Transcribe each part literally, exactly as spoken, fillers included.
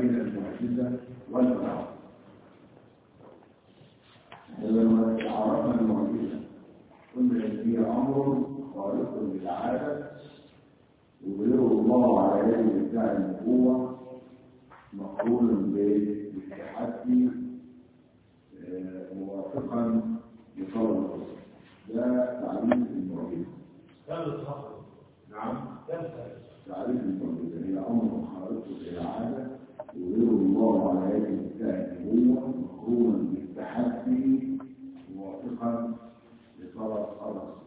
بين المعجزة والمعجزة. لما عرفنا المعجزة قلنا إن هي أمر خارق للعادة وغيره الله على يد بتاع النبوة مقرون بالتحدي موافقا لقول الرسول. ده تعريف المعجزة. نعم. تعريف المعجزة هي أمر خارق للعادة وغير الله على يد بتاع النبوة مقرونا بالتحدي موافقا لطلب الرسول.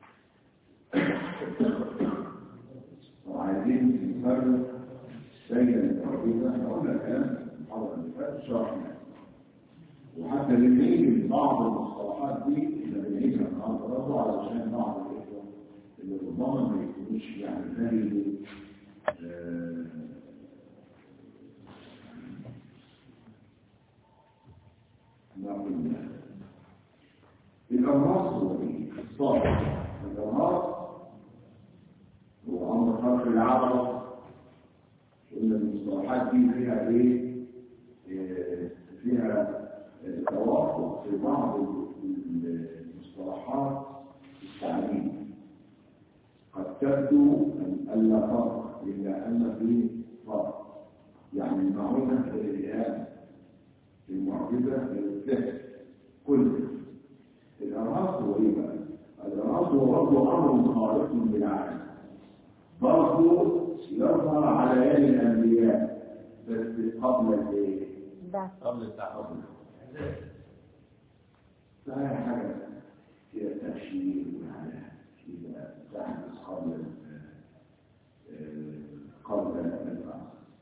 وعايزين نفرق بين المعجزة. احنا قلنا الكلام في المحاضرة اللي فاتت شرحنا، وحتى بنعيد بعض المصطلحات دي اللي بنعيدها النهارده برضه علشان بعض الإخوة اللي ربما ما يكونوش يعني فاهمين نقول الأمراض هو ايه؟ الصالح. الأمراض هو أمر خلق العضلة. قلنا المصطلحات دي فيها ايه؟ فيها توافق في بعض المصطلحات التعليم. قد تبدو أن لا فرق إلا أن فيه فرق. يعني المعونة الإلهام المعجزة للسحر كله. الأرهاص هو إيه بقى؟ الأرهاص هو برضه أمر خارق للعالم، برضه يظهر على يد الأنبياء بس قبل الإيه؟ قبل التعبد. فهي حاجة فيها تأشير وحاجة فيها تحدث قبل قبل البعث.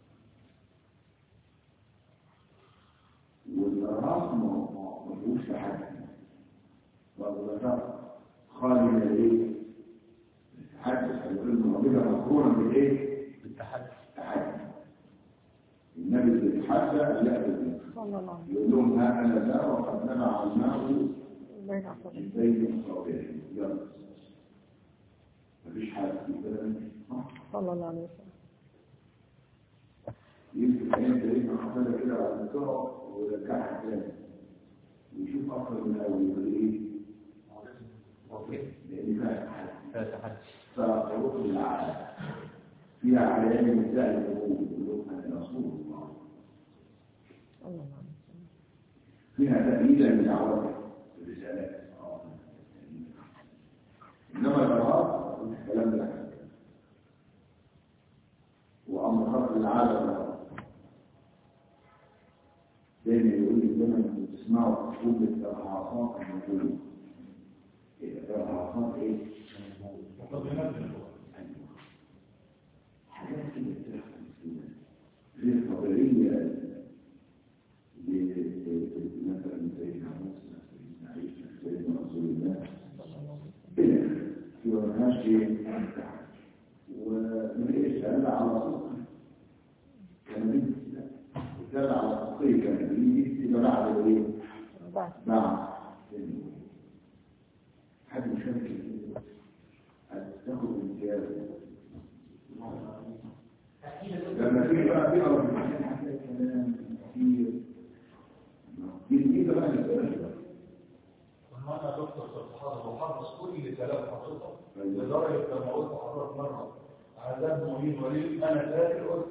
والرأس ملوش تحدي برضه فرق خالي من الايه؟ التحدث. هيقول المعجزة مقرونة بالايه؟ بالتحدي. التحدي. النبي اللي يتحدى يأتي يقول لهم ها انا ذا وقد نبع الماء من بين اصابعهم. يلا مفيش حاجة في كده صلى الله عليه وسلم. يمكن انت يبقى حصلها كده على الدكتور ويرجعها تاني ويشوف اكثر من الاول يقول ايه؟ لان فيها تحدي فروح العالم فيها علامه مثال الامور يقول لهم انا رسول الله. فيها تأييدا لدعوته الرسالات. انما الارهاب الكلام ده وامر خلق العالم دايما يقول لي دايما كنت تسمعوا جمله ارهاصات النبوه. ارهاصات ايه؟ مقدمات النبوه. حاجات كده بتحصل في القدريه مثلا سيدنا موسى سيدنا عيسى سيدنا رسول الله كده في ورناش شيء ومن ايش سأل على صدق كان سأل على صدقه كان بيجي يبقى بعد ايه؟ بعد حد مشارك تاخد امتياز لما تيجي بقى تقرا في المكان هتلاقي كلام كتير جديد بقى للدرجة. أنا دكتور في الحضر وحافظ كل كلام حضرتك لدرجة لما قلت حضرتك مرة عذاب مهين وليد أنا فاكر قلت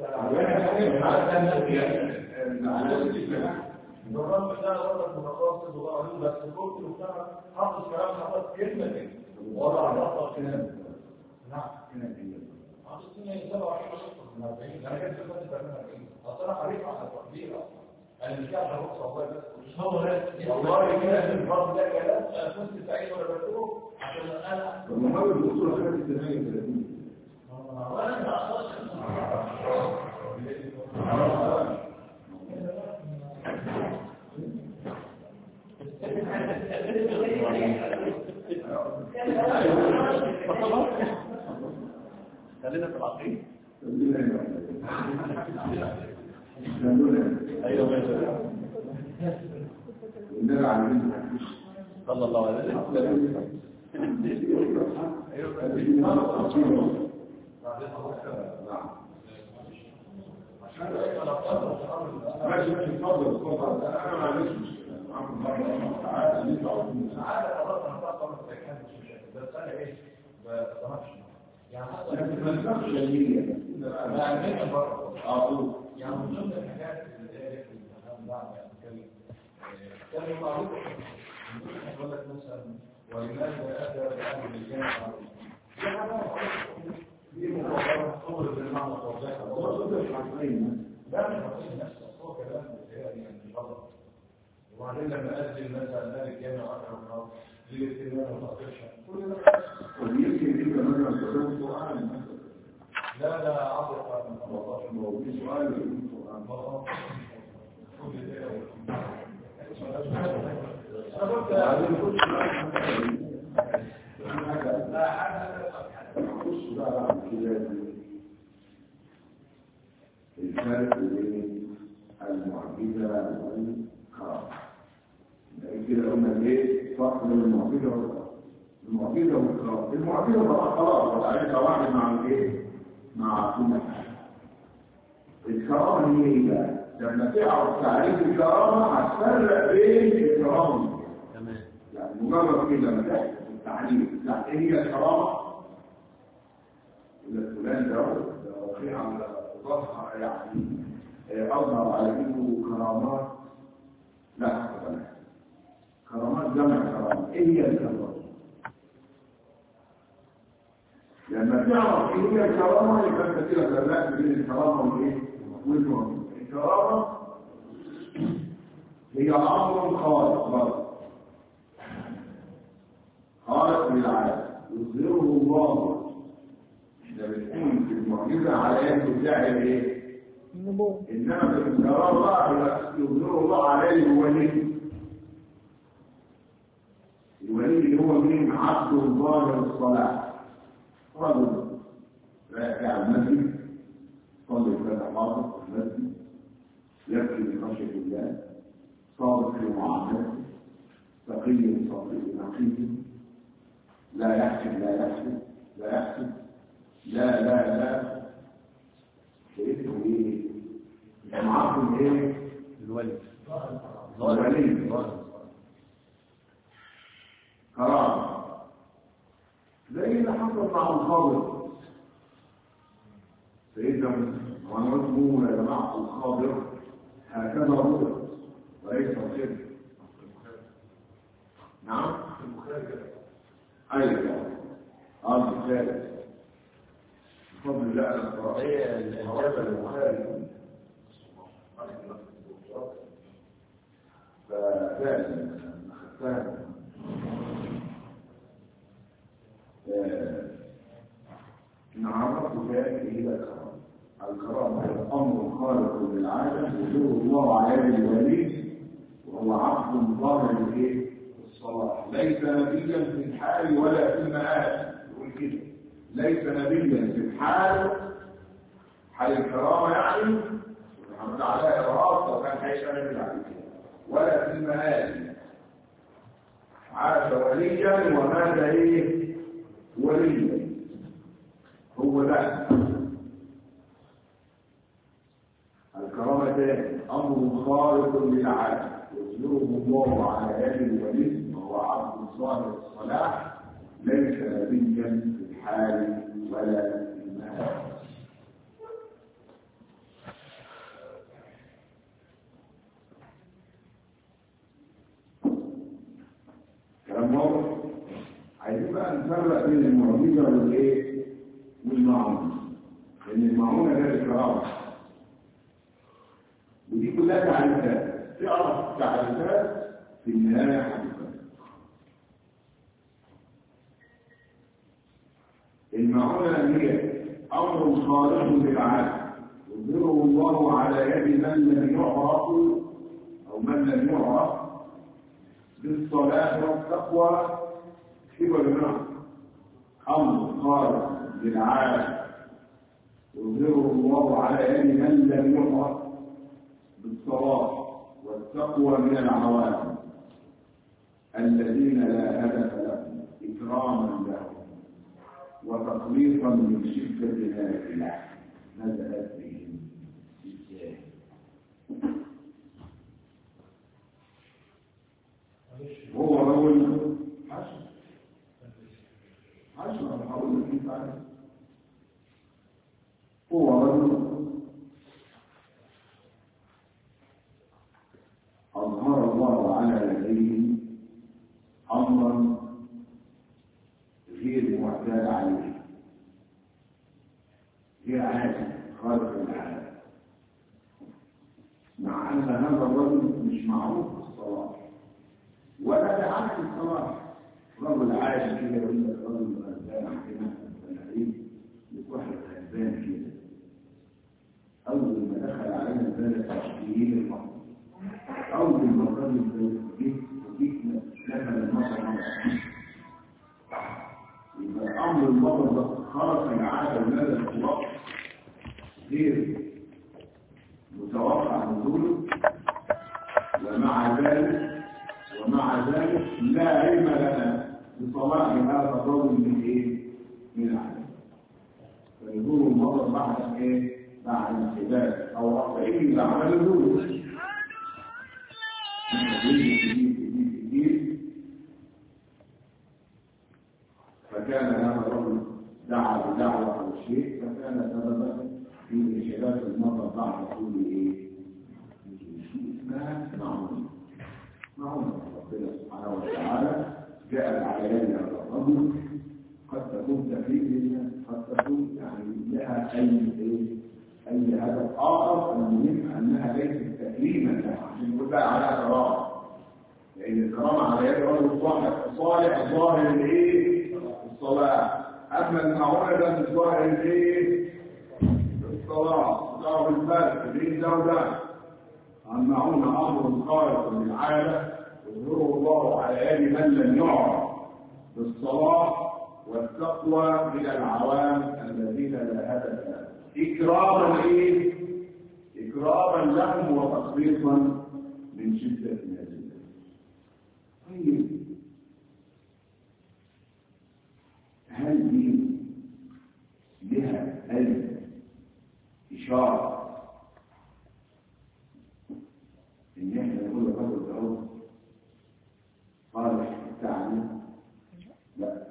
بالرغم إن أنا برضك متقاصد وبقول بس كنت وبتاع حافظ كلام حضرتك كلمة كلمة وضع نقطة كلام. نعم كلام حافظني سبعة وعشرين من أربعين أنا كنت فاتت من أربعين أصلا حريص على التقدير أنا مش عارف أبص والله بس مش هو والله كده في الفرض ده كلام أنا كنت سعيد ولا بكتبه عشان أنا المحاول الوصول لخير الثمانية وثلاثين وأنا ما أقصدش خلينا في العقيد ايوه والنبي عليه صلى الله عليه وسلم ايوه ماشي ماشي اتفضل اتفضل انا ما عنديش مشكله معاكم مره تعالى اللي انتوا عاوزينه ساعات خلاص انا بقى خلاص مش مشاكل بس انا ايه ما بصراحش يعني حتى لكن ما تنساش النيه يعني بره اه يعني من ضمن الحاجات اللي هي في الامتحان بعد يعني نتكلم كان معروف يقول لك مثلا ولماذا اتى اهل الجامعه دي حاجه معروفه دي مقارنه صور بالمعنى الواضح لا مش حقيقي نفسه هو كلام بيتهيألي يعني غلط وبعدين لما أذن مثلا أهل الجامعة وأكرم النار للاهتمام والتقريشة كل ده ويمكن انت مثلا تقول سؤال لا لا عاطفة من الله موضوع سؤال يقول سؤال كل ده أنا قلت بعدين كل لا حاجة خش بقى بعد كده الفرق بين المعجزة والكرامة كده قلنا ايه فرق بين المعجزة والكرامة المعجزة والكرامة المعجزة طبعا خلاص وتعرفها واحد مع الايه مع كل حاجة الكرامة هي ايه بقى لما تعرف تعريف الكرامة هتفرق بين الكرامة تمام يعني مجرد كده لما تحكي التعريف لا ايه هي الكرامة إذا فلان ده وقع على ظهر يعني أظهر على إنه كرامات لا حق لها كرامات جمع كرامات إيه هي الكرامات؟ لما تعرف إيه هي الكرامة يبقى أنت كده فرقت بين الكرامة والإيه؟ والمعجزة الكرامة هي أمر خالق برضه خالق للعالم يظهره الله ده بتكون في المعجزة على يد بتاع الايه؟ النبوة انما في الكرامة يظهر الله عليه الولي الولي اللي هو مين؟ عبد ظاهر الصلاة رجل راجع المسجد صلي فتح حاضر في المسجد يبكي من خشية الله صادق في معاملته تقي صادق نقي لا يحسب لا يحسب لا يحسب لا لا لا شايفه ايه معاكم ايه الولي الولي كرامة زي اللي حصل مع الخاضر سيدنا وانا قلت يا جماعه الخاضر هكذا رؤيا وليس كده نعم ايوه اه البخاري بفضل الله انا هي الإجابة البخاري ففعلا اخذتها نعرف ذلك هي الكرامة الكرامة هي أمر خارق للعالم وجود الله على يد الولي وهو عبد ظاهر الايه؟ الصلاح ليس نبيا في الحال ولا في المآل يقول كده ليس نبيا في الحال حال الكرامة يعني محمد على إرهاق لو كان حيث نبي عليه ولا في المآل عاش وليا ومات ايه وليا هو ده الكرامتان امر خارق للعالم يظهره الله على يد الولي وهو عبد ظاهر الصلاح ليس نبيا في الحال ولا في المال كلام واضح عايزين بقى نفرق بين المعجزه والايه والمعونه لان المعونه غير الكرامه ودي كلها تعريفات تعرف تعريفات في النهايه حقيقه المعونه هي امر خارق للعالم يظهره الله على يد من لم يعرف او من لم يعرف بالصلاه والتقوى كبر النار امر خارق للعالم يظهره الله على يد من لم يعرف بالصلاه والتقوى من العوام الذين لا هدف لهم اكراما لهم وتخليصا من شده هذه نزلت بهم غير عادي خارق للعادة، مع أن هذا الرجل مش معروف بالصلاح ولا بعكس الصلاح. رجل عادي كده يقول لك رجل غلبان عندنا الفلاحين واحد غلبان كده، أول ما دخل علينا البلد تشكيل المطر، أول ما الرجل جه وجينا نزل المطر مرة، يبقى أمر المطر ده خرق العادة ونزل الخلاص غير متوقع نزوله، ومع ذلك ومع ذلك لا علم لنا بصلاح هذا الرجل من ايه؟ من العالم. فنزول المطر بعد ايه؟ بعد الحداث او رفعه بعد نزوله. فكان هذا الرجل دعا بدعوة او شيء فكان سببا في انحداث المطر بعد طول ايه؟ اسمها معونة. معونة ربنا سبحانه وتعالى جاءت على يد هذا الرجل، قد تكون تفريد قد تكون يعني لها اي اي هدف اخر. المهم انها ليست تكريما لها عشان نقول بقى عليها كرامه، لان الكرامه على يد رجل صالح صالح ظاهر الايه؟ الصلاه. اما المعونه ده مش ظاهر الايه؟ الصلاه. ظاهر الفرق بين ده وده. المعونه امر خارق للعاده يظهره الله على يد من لم يعرف بالصلاه والتقوى من العوام الذين لا هدف لهم، إكراما إيه؟ إكراما لهم وتخليصا من شدة النازلة. طيب هل دي لها أي إشارة إن إحنا نقول الرجل ده صالح التعليم؟ لا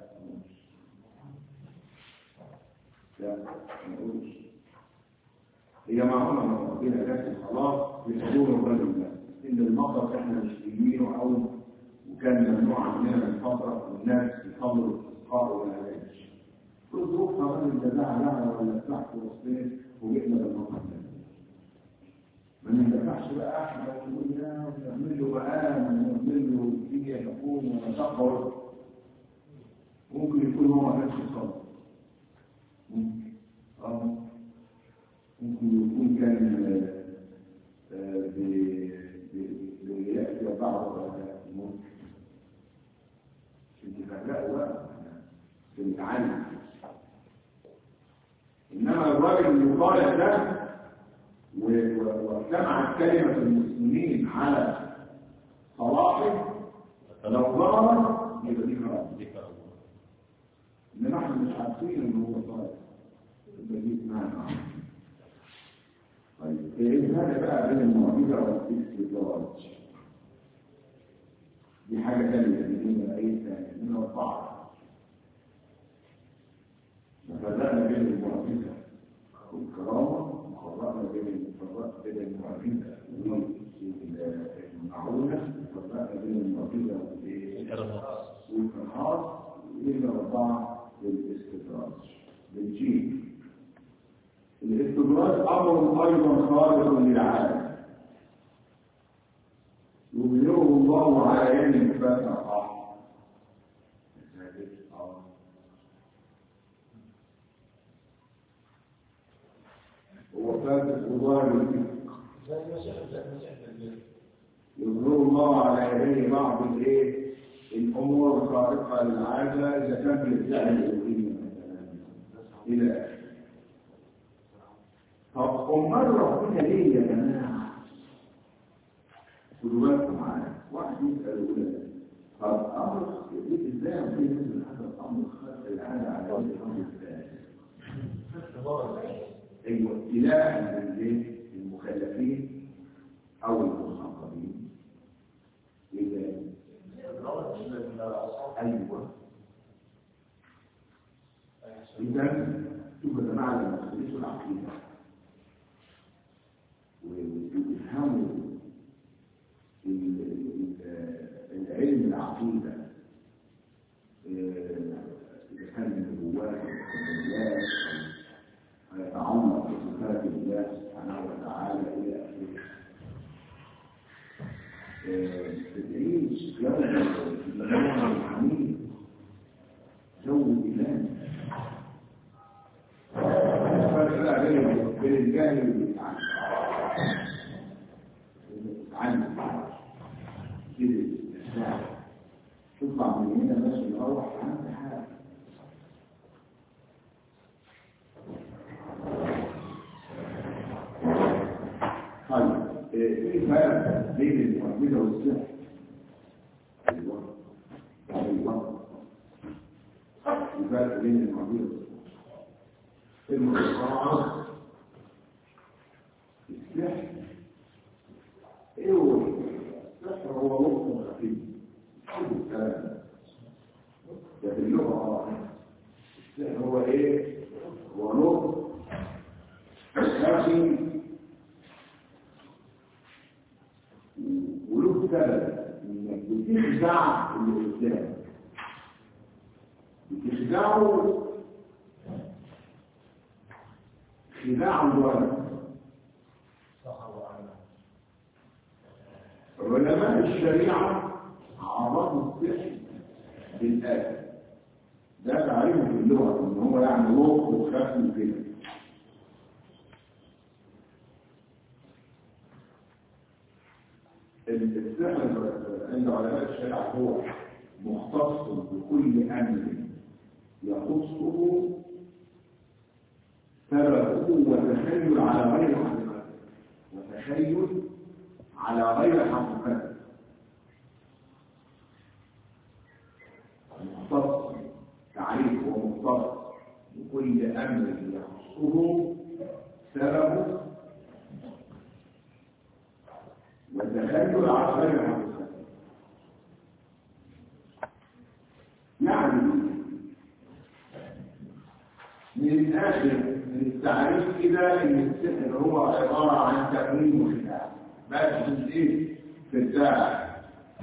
لا ما نقولش. هي معلومة من ربنا لكن خلاص بحضور الرجل ده إن المطر إحنا مش لاقيينه أو وكان ممنوع عننا من فترة والناس يصلوا الاستسقاء ولا ليش. كل ظروفنا الراجل ده زعل لها ولا تحت وسطين وجئنا بالمطر ده. ما نندفعش بقى احنا ونقول لا ونعمل له مقام ونعمل له فيه يقوم ونتقبل. ممكن يكون هو ما كانش يصلي. ممكن اه ممكن يكون كان بيأتي بعض ممكن عشان تفرقوا بقى في التعلم. انما الراجل المطالع ده واجتمعت كلمة المسلمين على صلاحه لو ظهر يبقى دي كرامة. انما احنا مش عارفين ان هو صالح يبقى دي اسمها. طيب ايه هذا بقى بين المعجزة والاستدراج؟ دي حاجة ثانية من اي ثانية من الطاعة. فبدأنا بين المعجزة والكرامة وفرقنا بين الفرق بين المعجزة والمعونة وفرقنا بين المعجزة والإرهاص وإلى أربعة للاستدراج. بالجيم الاستدراج أمر أيضا خارق للعالم يظهره الله على يد الفتح. هو فاتح وظاهر الفقه يظهر الله على يديه بعض الايه الامور الخارقه للعاده اذا كان بيدعي الالوهيه مثلا الى اخره. طب امال ربنا ليه يا جماعه؟ خدوا بالكم معايا. واحد يسال يقول طب امر ازاي ربنا ينزل هذا الامر خارق للعاده على وجه الامر الثاني؟ ايوه ابتلاء المكلفين او المخاطبين. اذا ايوه اذا شوفوا يا جماعه لما تدرسوا العقيده وتفهموا العلم العقيده اذا كان من النبوات والكمالات تعيش جو الحميد جو الإيمان فرق بين الجاهل والمتعلم المتعلم كده الساعة تطلع من هنا ماشي نروح عند حاجة طيب في فرق بين المعجزة والسحر ايوه ايوه في فرق بين المعجزة والسحر السحر ايه هو السحر؟ هو لغة خفيف الكلام ده في اللغة اه السحر هو ايه؟ هو لغة خفيف وله سبب انك بتخدع اللي قدامك بتخدعه خداع الولد. علماء الشريعة عرفوا السحر بالآية ده تعريفه في اللغة ان هو يعني لغة وخف كده. السحر عند علماء الشريعة هو مختص بكل أمر يخصه سببه وتخيل على غير حقيقته وتخيل على غير حقيقته مختص تعريف هو مختص بكل أمر يخصه سببه والتخيل على غير حقيقته. يعني من الآخر من التعريف كده إن السحر هو عبارة عن تأويل وخداع بس مش إيه؟ خداع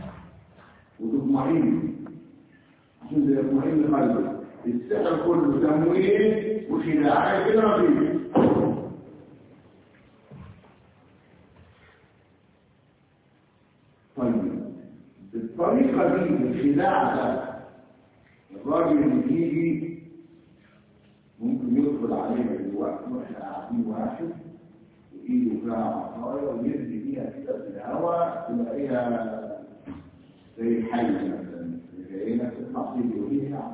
وتطمئن عشان تطمئن قلبك. السحر كله تمويل وخداع كده ما فيه. طيب بالطريقة دي الخداع ده الراجل اللي يجي ممكن يدخل علينا دلوقتي واحنا قاعدين واحد وايده فيها عصايه ويرمي بيها كده في الهواء تلاقيها زي الحي مثلا جاينا تطلع فيه بيها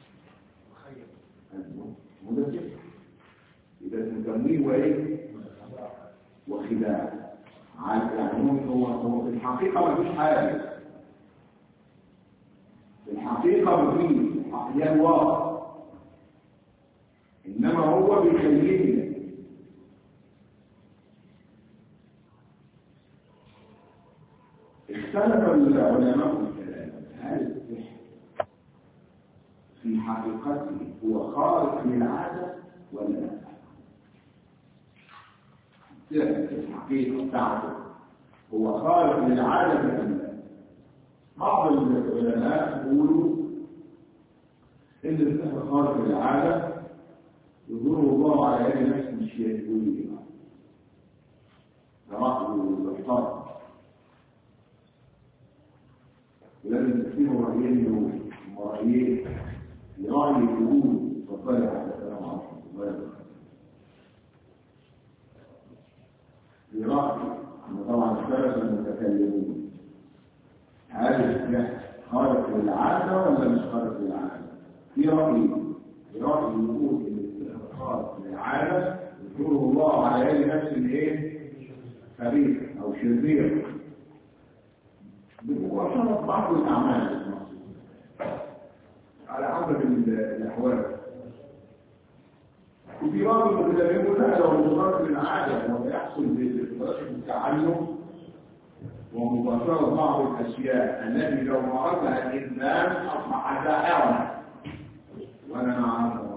وده كده يبقى تسميه وايه؟ وخداع. يعني هو هو في الحقيقه ما فيش حاجه في الحقيقه ما فيش هي الواقع إنما هو بيخيلنا. اختلف العلماء في الكلام هل السحر في حقيقته هو خارق للعادة ولا لا؟ السحر في الحقيقة بتاعته هو خارق للعادة ولا لا؟ بعض العلماء يقولوا إن السحر خارق للعادة يظهره الله على يد نفس الشيء يقول لي رأيه الحرب ولازم تكتبوا رأيين ورأيين لرأي يقول تفضل على السلام عليكم لرأي أن طبعا الثلاثة المتكلمون هل السحر خارق للعادة ولا مش خارق للعادة؟ في رأي رأي يقول خارق للعادة يذكره الله على يد نفس الايه؟ خبيث او شرير بمباشرة بعض الاعمال على حسب الاحوال. وفي بعض المتكلمين يقول لا لو خارق للعادة هو يحصل بإدراك التعلم ومباشرة بعض الاشياء التي لو مارسها الانسان اصبح دائرة وانا معه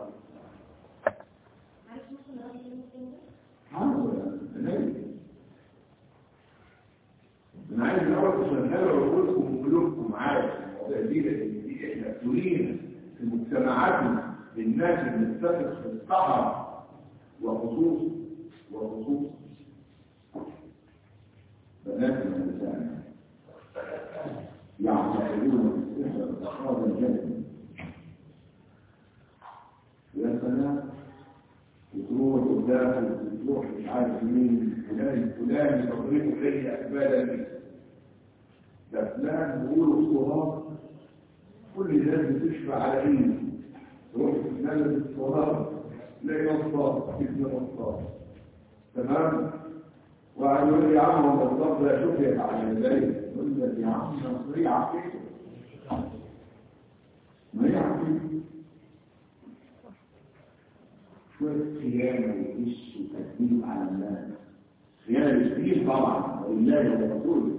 أنا عايز الأول تشغلوا عقولكم وقلوبكم عارف المواضيع دي لأن دي إحنا مسؤولين في مجتمعاتنا للناس اللي بتثق في الصحراء وخصوص وخصوص فلان وتروح مش عارف مين فلان الفلاني تضرب إليه أكباد الناس ده فلان بيقولوا الصهار كل الناس بتشفع على إيه تروح تتنزل الصهار تلاقي نصار ابن نصار تمام وقالوا لي يا عم هو النصار ده شوف يا على ازاي يقول لك يا عم نصري عقيده ما هي عقيده شوية خيانة وإيش وتكذيب على الناس خيانة كبير طبعا ولله ورسوله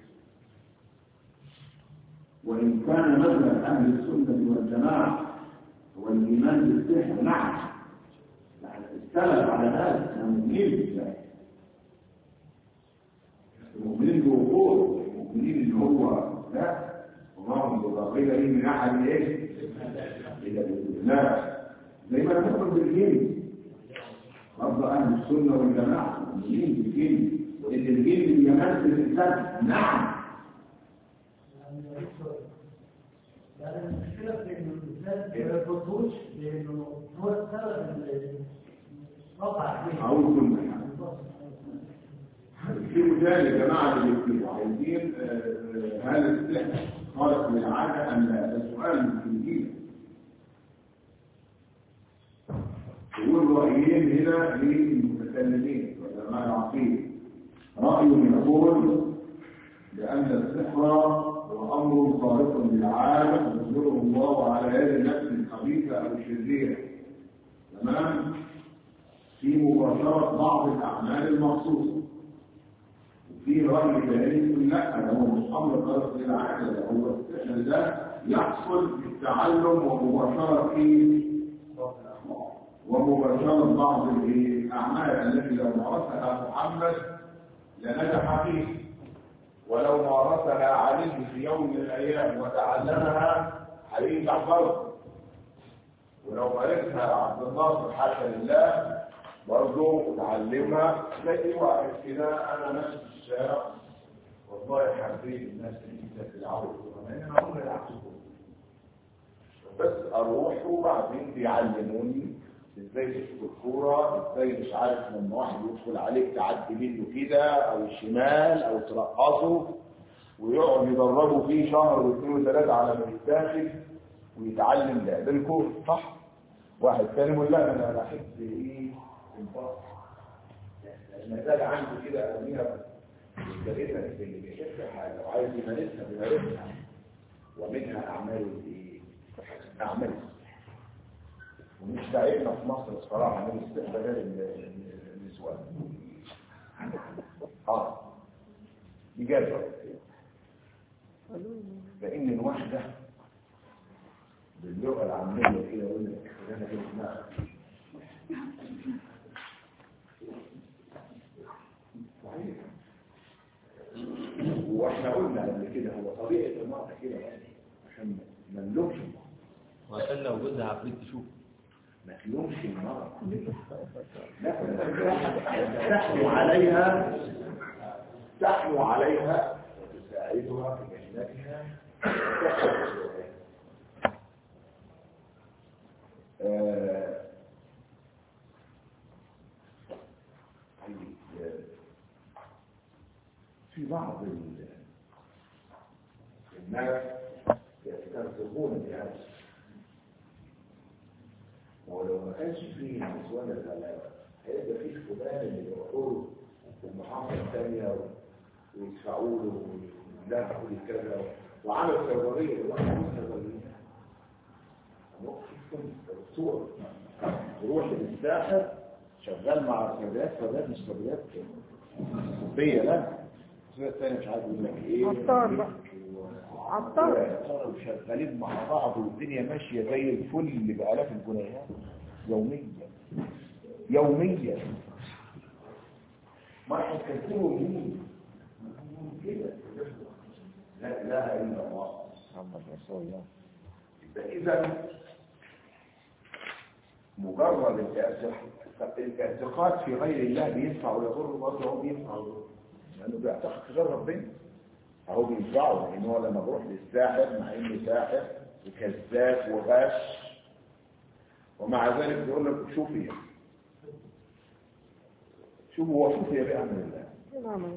وإن كان مذهب أهل السنة والجماعة هو الإيمان بالسحر نعم السلف على هذا المؤمنين بالله المؤمنين بوقوع المؤمنين اللي هو لا وما بضاقية إيه من أحد إيه إلا بالله زي ما تقول بالجن برضه أهل السنة والجماعة المؤمنين بالجن وإن الجن يمثل الإنسان نعم يعني المشكلة في إنه الإنسان ما يربطوش لأنه هو السبب اللي قطع عليه. أقول كل في مثال يا جماعة اللي بيكتبوا عايزين هل السحر خارق للعادة أم لا؟ ده سؤال في الدين. يقول رأيين هنا للمتكلمين وعلماء العقيدة. رأي يقول لأن السحر هو أمر خارق للعادة يظهره الله على يد النفس الخبيثة أو الشريرة. تمام؟ في مباشرة بعض الأعمال المخصوصة. وفي رأي ثاني يقول لا ده هو مش أمر خارق للعادة ده هو السحر ده يحصل بالتعلم ومباشرة في ومباشرة بعض الأعمال التي لو مارسها محمد لنجح فيه ولو مارسها علي في يوم من الأيام وتعلمها هينجح برضه ولو مارسها عبد الناصر حاشا لله برضه تعلمها زي واحد كده أنا ماشي في الشارع والله حبيت الناس اللي انت بتلعبوا انا هم يلعبوا بس اروح وبعدين بيعلموني ازاي تشوط الكوره ازاي مش عارف لما واحد يدخل عليك تعدي منه كده او الشمال او ترقصه ويقعد يدربوا فيه شهر واثنين وثلاثه على ما يتاخد ويتعلم لعب الكوره صح. واحد ثاني يقول لا انا بحب ايه الباص المزاج عندي كده ارميها بالجريمه اللي بيحب حاجه وعايز يمارسها بيمارسها ومنها اعمال الايه اعمال ومش داعينا في مصر الصراحه من استقبال النسوان اه بجد لان الواحده باللغه العاميه كده يقول لك انا كده اسمها صحيح واحنا قلنا قبل كده هو طبيعه المرأة كده يعني عشان ما نلومش وعشان لو جوزها عفريت تشوف ما تلومش المرأة لا تحنو عليها تحنو عليها وتساعدها في مهنتها آه في بعض الناس يسترزقون بهذا ولو ما كانش فيه نسوان الغلابه هيبقى فيه فلان اللي يروحوا في المحافظه الثانيه ويدفعوا له ويدافعوا له كذا وعمل سروريه الواحد عمل سروريه الصور يروح للساحر شغال مع السادات سادات مش سادات صوفيه لا الصوفيه الثانيه مش عارف يقول لك ايه عطار بقى عطار وشغالين مع بعض والدنيا ماشيه زي الفل بالاف الجنيهات يوميا يوميا ما هتكتبوا مين كده لا اله الا الله محمد رسول الله اذا مجرد الاعتقاد في غير الله بينفع ويضر برضه هو بينفع ويضر لانه بيعتقد في غير ربنا اهو بينفعه لان هو لما بروح للساحر مع انه ساحر وكذاب وغش ومع ذلك بيقول لك شوفي شوف هو شوف هي بأمر الله. نعم.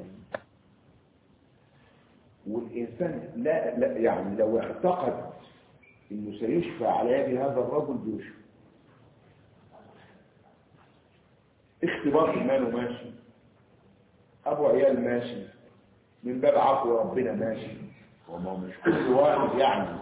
والإنسان لا, لا يعني لو اعتقد إنه سيشفى على يد هذا الرجل بيشفى. اختبار إيمانه ماشي، أبو عيال ماشي، من باب عفو ربنا ماشي. وما مش كل واحد يعني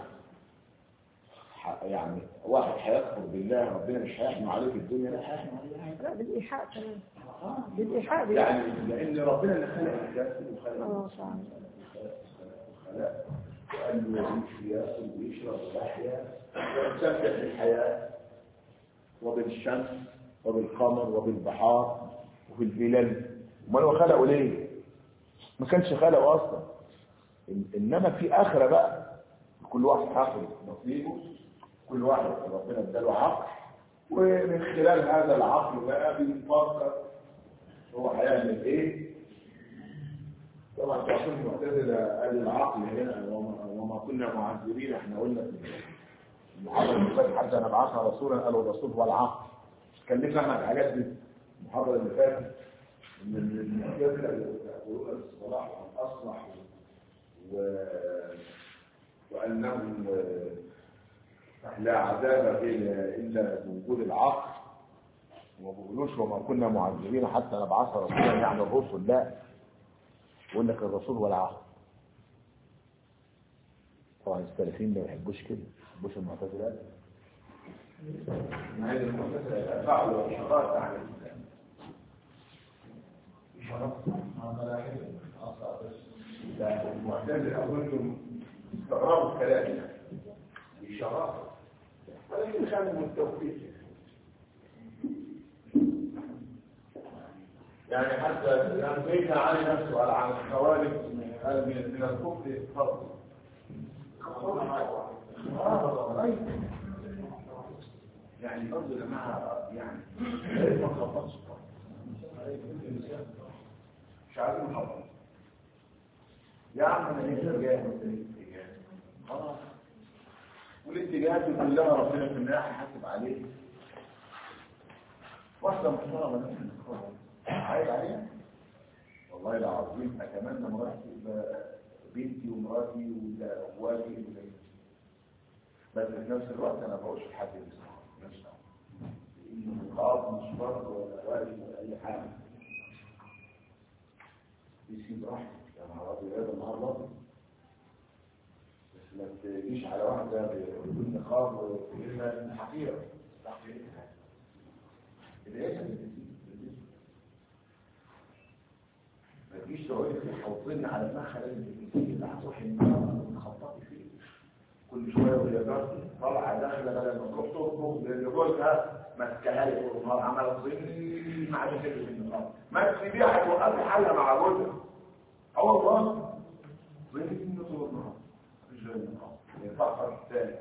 يعني واحد هيكفر بالله ربنا مش هيحمل عليه في الدنيا، لا هيحمل عليه. لا بالإيحاء كمان. بالإيحاء يعني لأن ربنا اللي خلق الجسد وخلق اه صح. وخلق وقال له يعيش وياكل ويشرب ويحيا ويستمتع بالحياة وبالشمس وبالقمر وبالبحار وفي البلاد. امال هو خلقه ليه؟ ما كانش خلقه اصلا. انما في اخره بقى كل واحد هياخد نصيبه، كل واحد ربنا اداله عقل، ومن خلال هذا العقل بقى بيفكر هو هيعمل ايه. طبعا تعرفون المعتزله قال العقل هنا وما, وما كنا معذبين. احنا قلنا في المحاضره اللي فاتت حتى نبعثنا رسولا قالوا الرسول هو العقل. اتكلمنا احنا عن الحاجات دي المحاضره اللي فاتت ان المعتزله يقولون الصلاح والاصلح و... وانه لا عذاب الا بوجود العقل، وما بيقولوش وما كنا معذبين حتى نبعث رسولا يعني الرسل. لا، يقول لك الرسول هو العقل. طبعا السلفيين ما يحبوش كده، ما يحبوش المعتزله. ما هي المعتزله فعلوا اشارات عن الاسلام، اشارات عن ملاحده اصلا. لا المعتزله اظن استغربوا الكلام ده اشارات، ولكن كانوا من التوفيق. يعني حتى لما كان علي نفسه على عن الخوارج من من الكفر فرض. يعني برضه يا جماعه يعني ما نخبطش، مش عايزين نخبط يا عم. انا اتجاه اتجاه خلاص، والاتجاهات كلها ربنا في النهايه هيحاسب عليه. واحده محترمه نفسها عايز عليها والله العظيم. اتمنى مراتي بنتي ومراتي واخواتي، بس في نفس الوقت انا بقولش لحد يسمع نفسه لانه نقاط مش فرض ولا واجب ولا اي حاجه. يسيب راحتك يا نهار ابيض النهارده، بس ما تجيش على واحده بدون نقاط وكلمه حقيره. حقيره الاسم ما تجيش تقولي في حوطين على دماغها لازم تجيبي اللي هتروح النهارده تخططي فيه كل شويه وهي جارتي طالعه داخله بدل ما تروح تخرج لجوزها ماسكها لي طول النهار عماله تصير مع شكل النهار ما تسيبيها هتوقفي حالها مع جوزها. اه والله ظن طول النهار مفيش غير النهار يفكر الثاني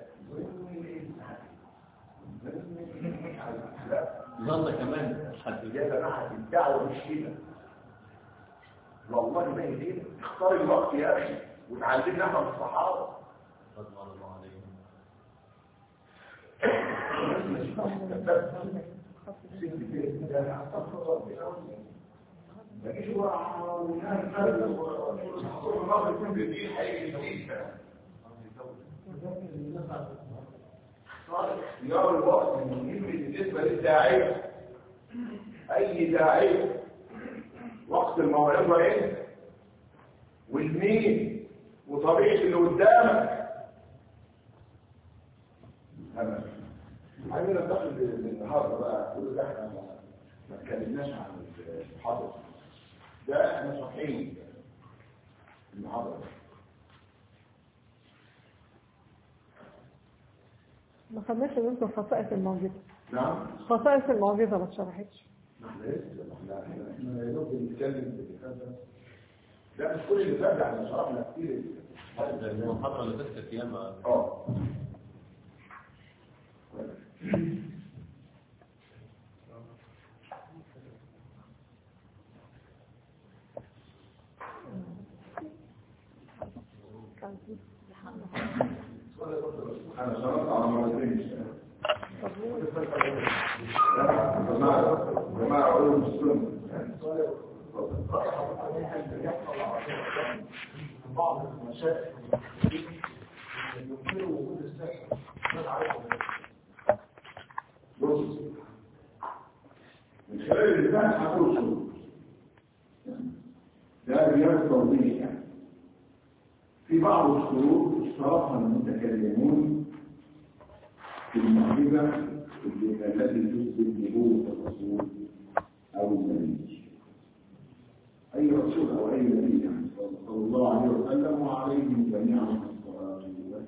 ظن كمان حد يا جماعه الدعوه مش كده والله. ما هي كده. اختار الوقت يا اخي وتعلمنا احنا من الصحابه رضي الله عليهم. ما تجيش هو ونام قلبه وصحصور النظر يكون بيدين حقيقي جديد. اختيار الوقت مهم بالنسبه للداعيه. اي داعيه وقت الموعظه ايه والمين وطبيعه اللي قدامك. تمام. عايزين ندخل النهارده بقى كل ده احنا ما اتكلمناش عن المحاضره ده، احنا صحيين المحاضره ما خدناش منكم خصائص الموجودة. نعم خصائص الموجودة ما اتشرحتش. احنا لسه احنا احنا يا دوب بنتكلم في اللي فات ده. ده مش كل اللي فات ده احنا شرحنا كتير. هذا المحاضرة اللي فاتت ايام اه انا شرحت على مرتين. جماعه جماعه علوم السنه رأي حضرتك ممكن يحصل على بعض المشاكل يمكن وجود السحر غير عارفهم. بص من خلال اللسان هقول شروط ده رياض توضيح يعني. في بعض الشروط اشترطها المتكلمون في المعجزة التي تثبت نبوة الرسول أو النبي، أي رسول أو أي نبي يعني صلى الله عليه وسلم وعليهم جميعا الصلاة والسلام.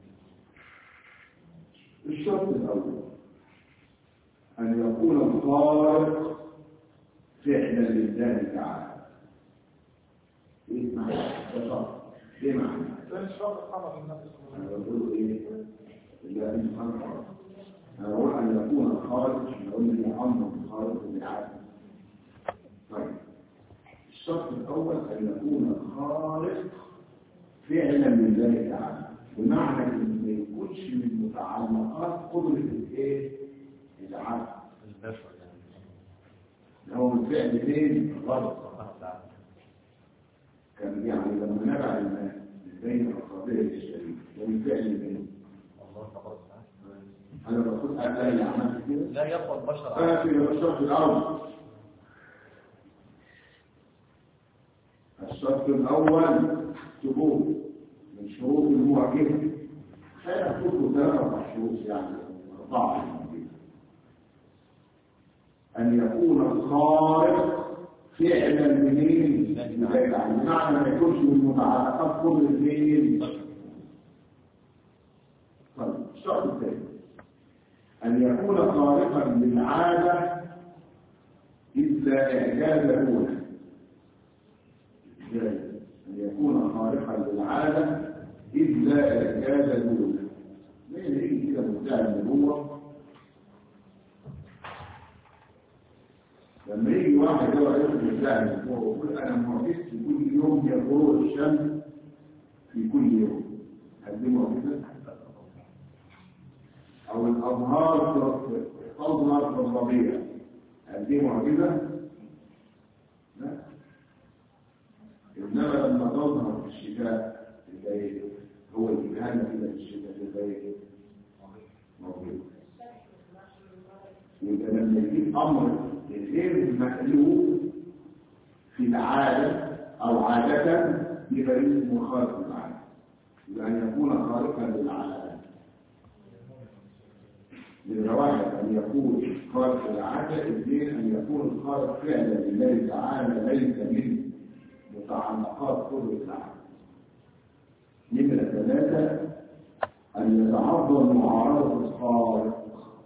الشرط الأول أن يكون الخالق فعلا لله تعالى. إيه معنى؟ ده شرط. إيه معنى؟ ده شرط خلق النبي صلى الله عليه وسلم. أنا بقول إيه؟ إلا أن يكون أنا أقول أن يكون الخالق، أنا أقول لي أمر الخالق بالعدل. طيب الشرط الأول أن يكون الخالق فعلا لله تعالى، بمعنى أن ما يكونش من متعلقات قدرة الإيه؟ العدل. البشر يعني. هو من فعل فين؟ الله سبحانه وتعالى. كان يعني لما نبع الماء بين أصابعه الشريف ومن فعل مين؟ الله سبحانه وتعالى. أنا بقول أنا اللي عملت كده؟ لا يقوى البشر أنا في الشرط الأول. الشرط الأول ثبوت من شروط المعجزة. خلينا نقول ثلاثة شروط يعني أربعة المعجزة. أن يكون الخالق فعلا منين؟ بمعنى ما يكونش من متعلقات كل الاثنين. طيب الشرط الثاني أن يكون خالقا للعادة إلا إعجاز الأولى. أن يكون خالقا للعادة إلا إعجاز الأولى. ليه نيجي كده مدعي النبوة لما يجي واحد يقعد يقول مدعي النبوة ويقول أنا معجزت كل يوم يغرور الشمس في كل يوم، هل دي معجزة؟ أو الأزهار تظهر في الربيع، هل دي معجزة؟ لا. إنما لما تظهر في الشتاء تبقى هو الإبهام كده في الشتاء تبقى موجود. يبقى لما يجيب أمر غير مألوف في العادة أو عادة يبقى اسمه خالق العادة. يبقى أن يكون خالقا للعادة. من واحد أن يكون خالق العادة، اثنين أن يكون الخالق فعلا لله تعالى ليس من متعلقات قدرة العالم. نمرة ثلاثة أن يتعظم معارضة الخالق.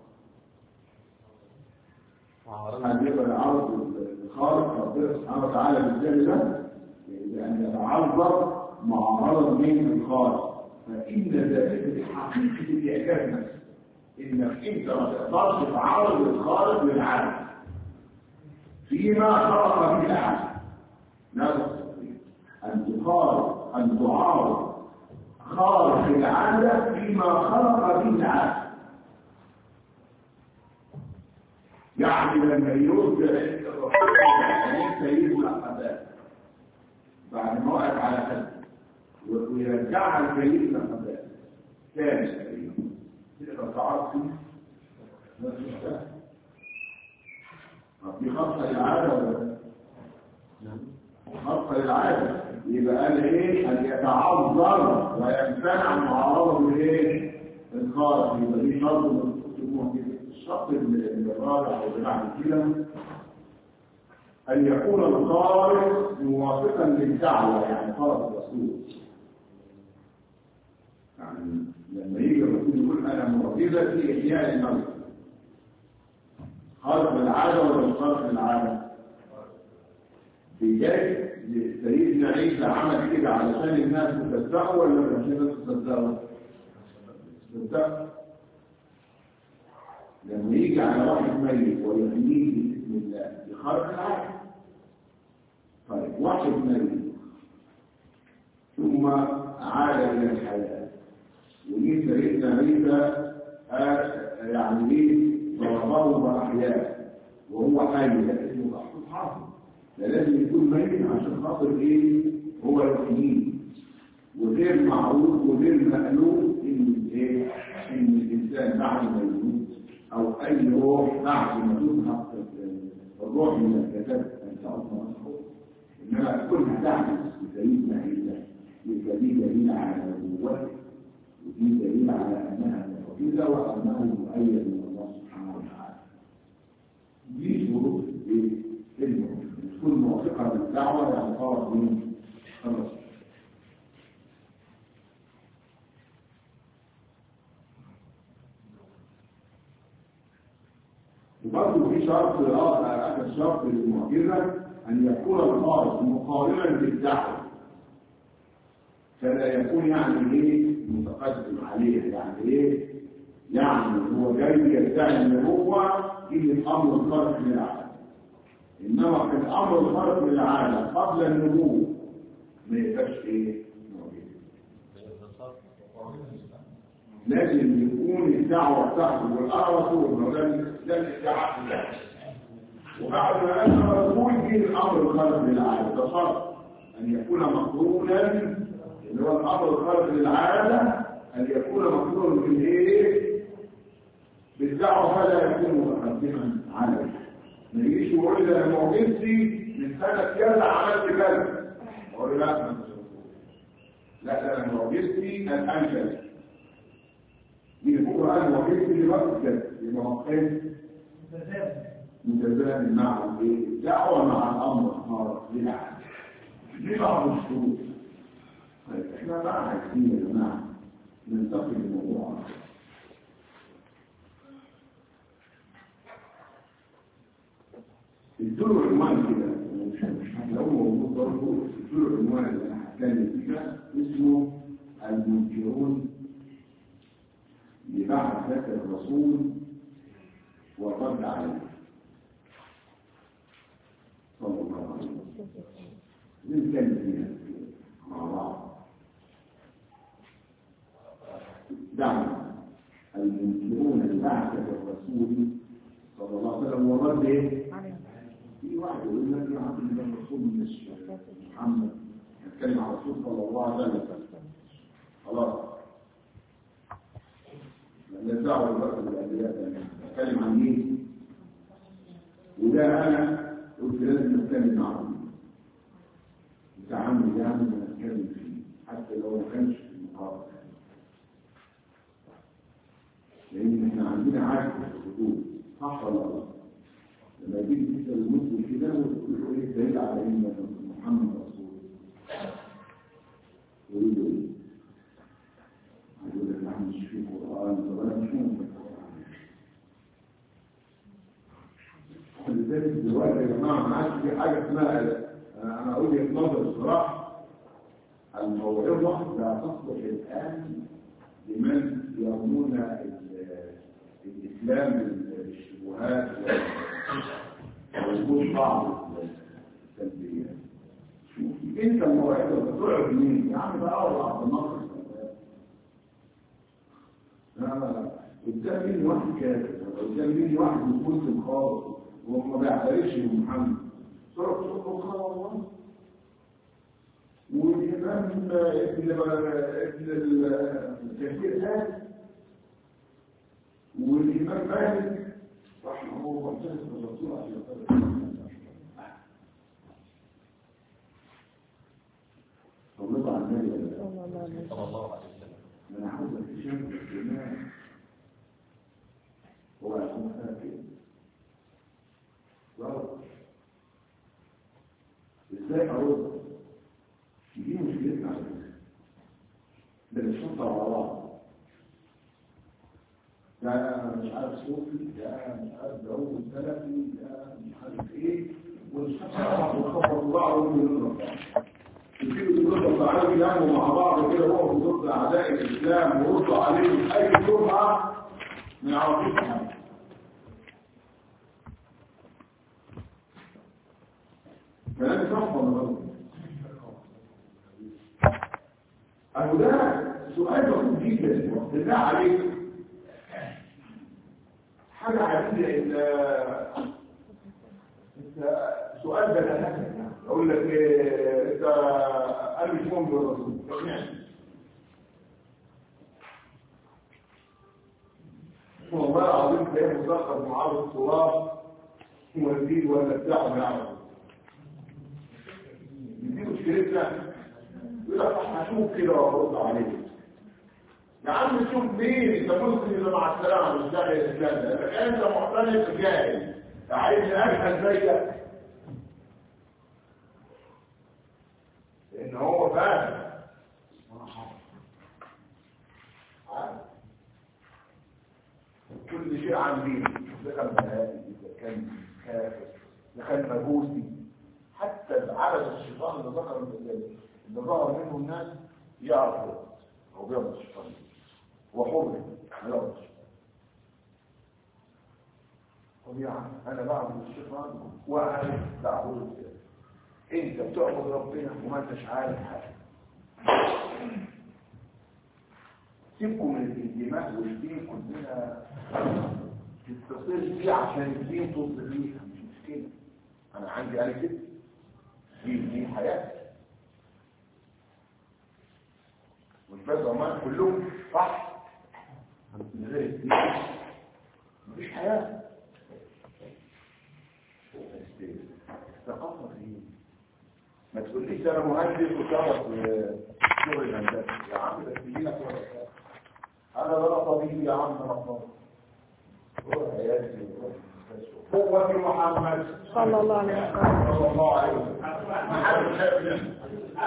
أن يبقى العرض الخالق ربنا سبحانه وتعالى بالذات ده بأن يتعظم معارضة من الخالق، فإن ذلك حقيقة الإعجاز نفسه. إنك أنت ما تقدرش تعارض الخالق للعالم فيما خلق به العالم. لا أن تقارب أن تعارض خالق العادة فيما خلق به العالم. يعني لما يرجع الرسول سيدنا قبال بعد ما وقف على خلقه ويرجعها سيدنا قبال ثاني سيدنا تقدر تعرف فيه نفس الشيء. طب دي خاصة للعادة ولا لا؟ خاصة للعادة. يبقى قال ايه؟ ان يتعذر ويمتنع معارضة الايه؟ الخالق. يبقى دي شرط من الشرط الرابع او بعد كده ان يكون الخالق موافقا للدعوة، يعني خالق الرسول. يعني لما يجي الرسول يقول انا معجزة في احياء الموت، خالق العادة ولا مش خالق العادة؟ بجاي سيدنا عيسى عمل كده علشان الناس تصدقه ولا مش الناس تصدقه؟ تصدقه. لما يجي على واحد ميت ويحييه باسم الله بخلق العادة. طيب واحد ميت ثم عاد الى الحياه وجيت سيدنا عيسى يعني ايه ضربه واحياه وهو حي اسمه محفوظ حافظ. ده لازم يكون ميت عشان خاطر ايه هو يحييه، وغير معروف وغير مألوف ان ايه ان الانسان بعد ما يموت او اي روح بعد ما تنهق الروح من الجسد ان تعود مصحوح، انما كلها تعمل بدليل معيشه، يبقى دي دليل على نبوته ودي دليل على انها معجزه وانه مؤيد من الله سبحانه وتعالى. دي شروط ايه؟ تكون موافقه بالدعوه يعني خلاص من خلاص. وبرضه في شرط اخر شرط للمعجزه ان يكون الخالق مقارنا بالدعوه، فلا يكون يعني ايه متقدم عليه، يعني ايه يعني هو جاي يدعي ان هو يجي الامر الخارق للعاده، انما في الامر الخارق للعاده قبل النبوه ما يبقاش ايه معجزه. لازم يكون الدعوه بتاعته والانا رسول ده الادعاء ده، وبعد ما انا رسول يجي الامر الخارق للعاده، ده شرط ان يكون مقرونا اللي هو الامر الخارق للعاده، ان يكون مقرونا بالايه بالدعوه فلا يكون متقدما عليه. ما يجيش يقول لي انا معجزتي من سنه كذا عملت كذا، اقول لا ما لا لا انا معجزتي الان كذا، دي بكره انا معجزتي دلوقتي كذا، يبقى موقف متزامن مع الدعوه مع الامر الخارق للعاده. دي بعض الشروط. احنا بقى عايزين يا جماعه ننتقل للموضوع. ادوا عنوان كده مش هتلاقوه موجود برضه، ادوا عنوان اللي انا هتكلم فيها اسمه المنكرون لبعثة الرسول والرد عليه صلى الله عليه وسلم. نتكلم فيها مع بعض. دعوة المنكرون لبعثة الرسول صلى الله عليه وسلم والرد ايه؟ في واحد يقول لك يا عبد الله الرسول مش محمد، نتكلم على الرسول صلى الله عليه وسلم خلاص نزعوا الوقت بالأدلات، نتكلم عن مين؟ وده أنا قلت لازم نتكلم عنه التعامل يعني نتكلم فيه حتى لو ما كانش في المقابل، لأن احنا عندنا عادة في الحدود صح ولا لا؟ لما يجي تسأل المسلم كده وتقول له ايه دليل على ان محمد رسول يقول له ايه؟ يقول لك نحن مش في القرآن ولا مش في القرآن. ولذلك دلوقتي يا جماعة ما عادش في حاجة اسمها أنا أقول لك نظر الصراحة الموعظة لا تصلح الآن لمن يرمون الإسلام بالشبهات ووجود بعض السلبيات. شوف انت الموعظه بتقعد مين؟ يا عم ده اول عبد الناصر لا لا قدام مين واحد كافر، قدام مين واحد مسلم خالص وما بيعترفش بمحمد صرف صرف الله. والإمام ابن ابن الكثير قال والإمام مالك رحمه الله معترف بالرسول عليه الصلاة والسلام. صلى على النبي صلى الله عليه وسلم. أنا عاوز اكتشاف الإمام هو يكون فاكر ضرب ازاي أرد؟ دي مشكلتنا على فكرة. ده الشرطة على بعض. ده مش عارف صوفي، ده مش عارف داوود سلفي، ده مش عارف ايه، والشرطة وخبط بعض ويضرب بعض. يجيبوا يضربوا تعالوا يناموا مع بعض كده وهو ضد أعداء الإسلام ويردوا عليهم أي جرعة ما يعرفوش حاجة. كلام صح ولا غلط؟ أهو ده سؤال بسيط جدا بالله عليك. حاجة عادية إن السؤال ده انا اقول لك إيه انت قال مش مؤمن بالرسول اقنعني والله العظيم تلاقيه مسخر معارض التراب وزيد ولا بتاع ما يعرف دي مشكلتنا. يقول لك هشوف كده وارد عليه يا عم شوف مين انت مسلم اللي مع السلامه مش داعي الاسلام ده لكن انت معترض جاهل عايز اجهل زيك لان هو فاهم كل شيء عن دينه اذا كان مهاتي اذا كان كافر اذا كان مجوسي حتى عدد الشيطان اللي ظهر اللي ظهر منه الناس يعرف هو بيعمل الشيطان هو حر يعمل قل يا عم انا بعبد الشيطان وانا بعبد انت بتعبد ربنا وما انتش عارف حاجه. سيبكم من الانتماء والدين كلنا تتصل فيه عشان الدين توصل ليها مش مشكله. انا عندي انا كده دي دي حياتي مش بس عمان كلهم صح من غير الدين مفيش حياه. ثقافه ايه؟ ما تقوليش انا مهندس وشرف شغل الهندسه يا عم ده تجينا ولا انا بقى طبيب يا عم ربنا روح عيادتي وروح هو محمد صلى الله عليه وسلم صلى الله عليه وسلم ما حدش شاف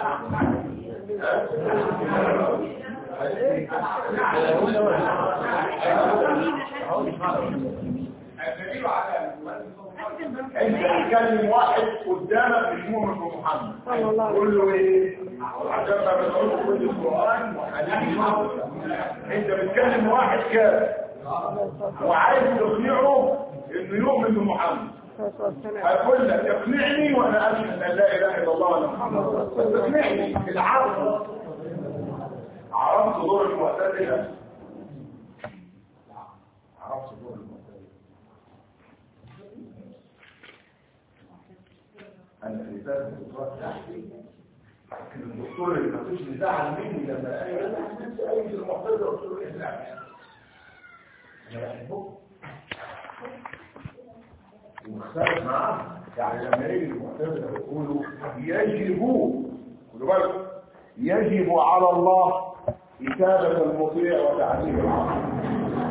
الدليل على انت تكلم واحد قدامك مش مؤمن بمحمد صلى الله عليه قول له ايه عشان ما بتقولش كل القران وحديث انت بتكلم واحد كافر وعايز تقنعه انه يؤمن بمحمد هقول لك اقنعني وانا اشهد ان لا اله الا الله ولا محمد رسول الله. اقنعني العرض عرفت دور المعتزله عرفت دور المعتزله انا في ذات الدكتور تحتي لكن الدكتور اللي ما فيش نزاع مني لما قال انا حسيت اي المعتزله قلت له الاسلام انا بحبه ومختلف معاه يعني لما يجي المعتزله يقولوا يجب خدوا بالكم يجب على الله كتابه المطيع وتعليم العاصي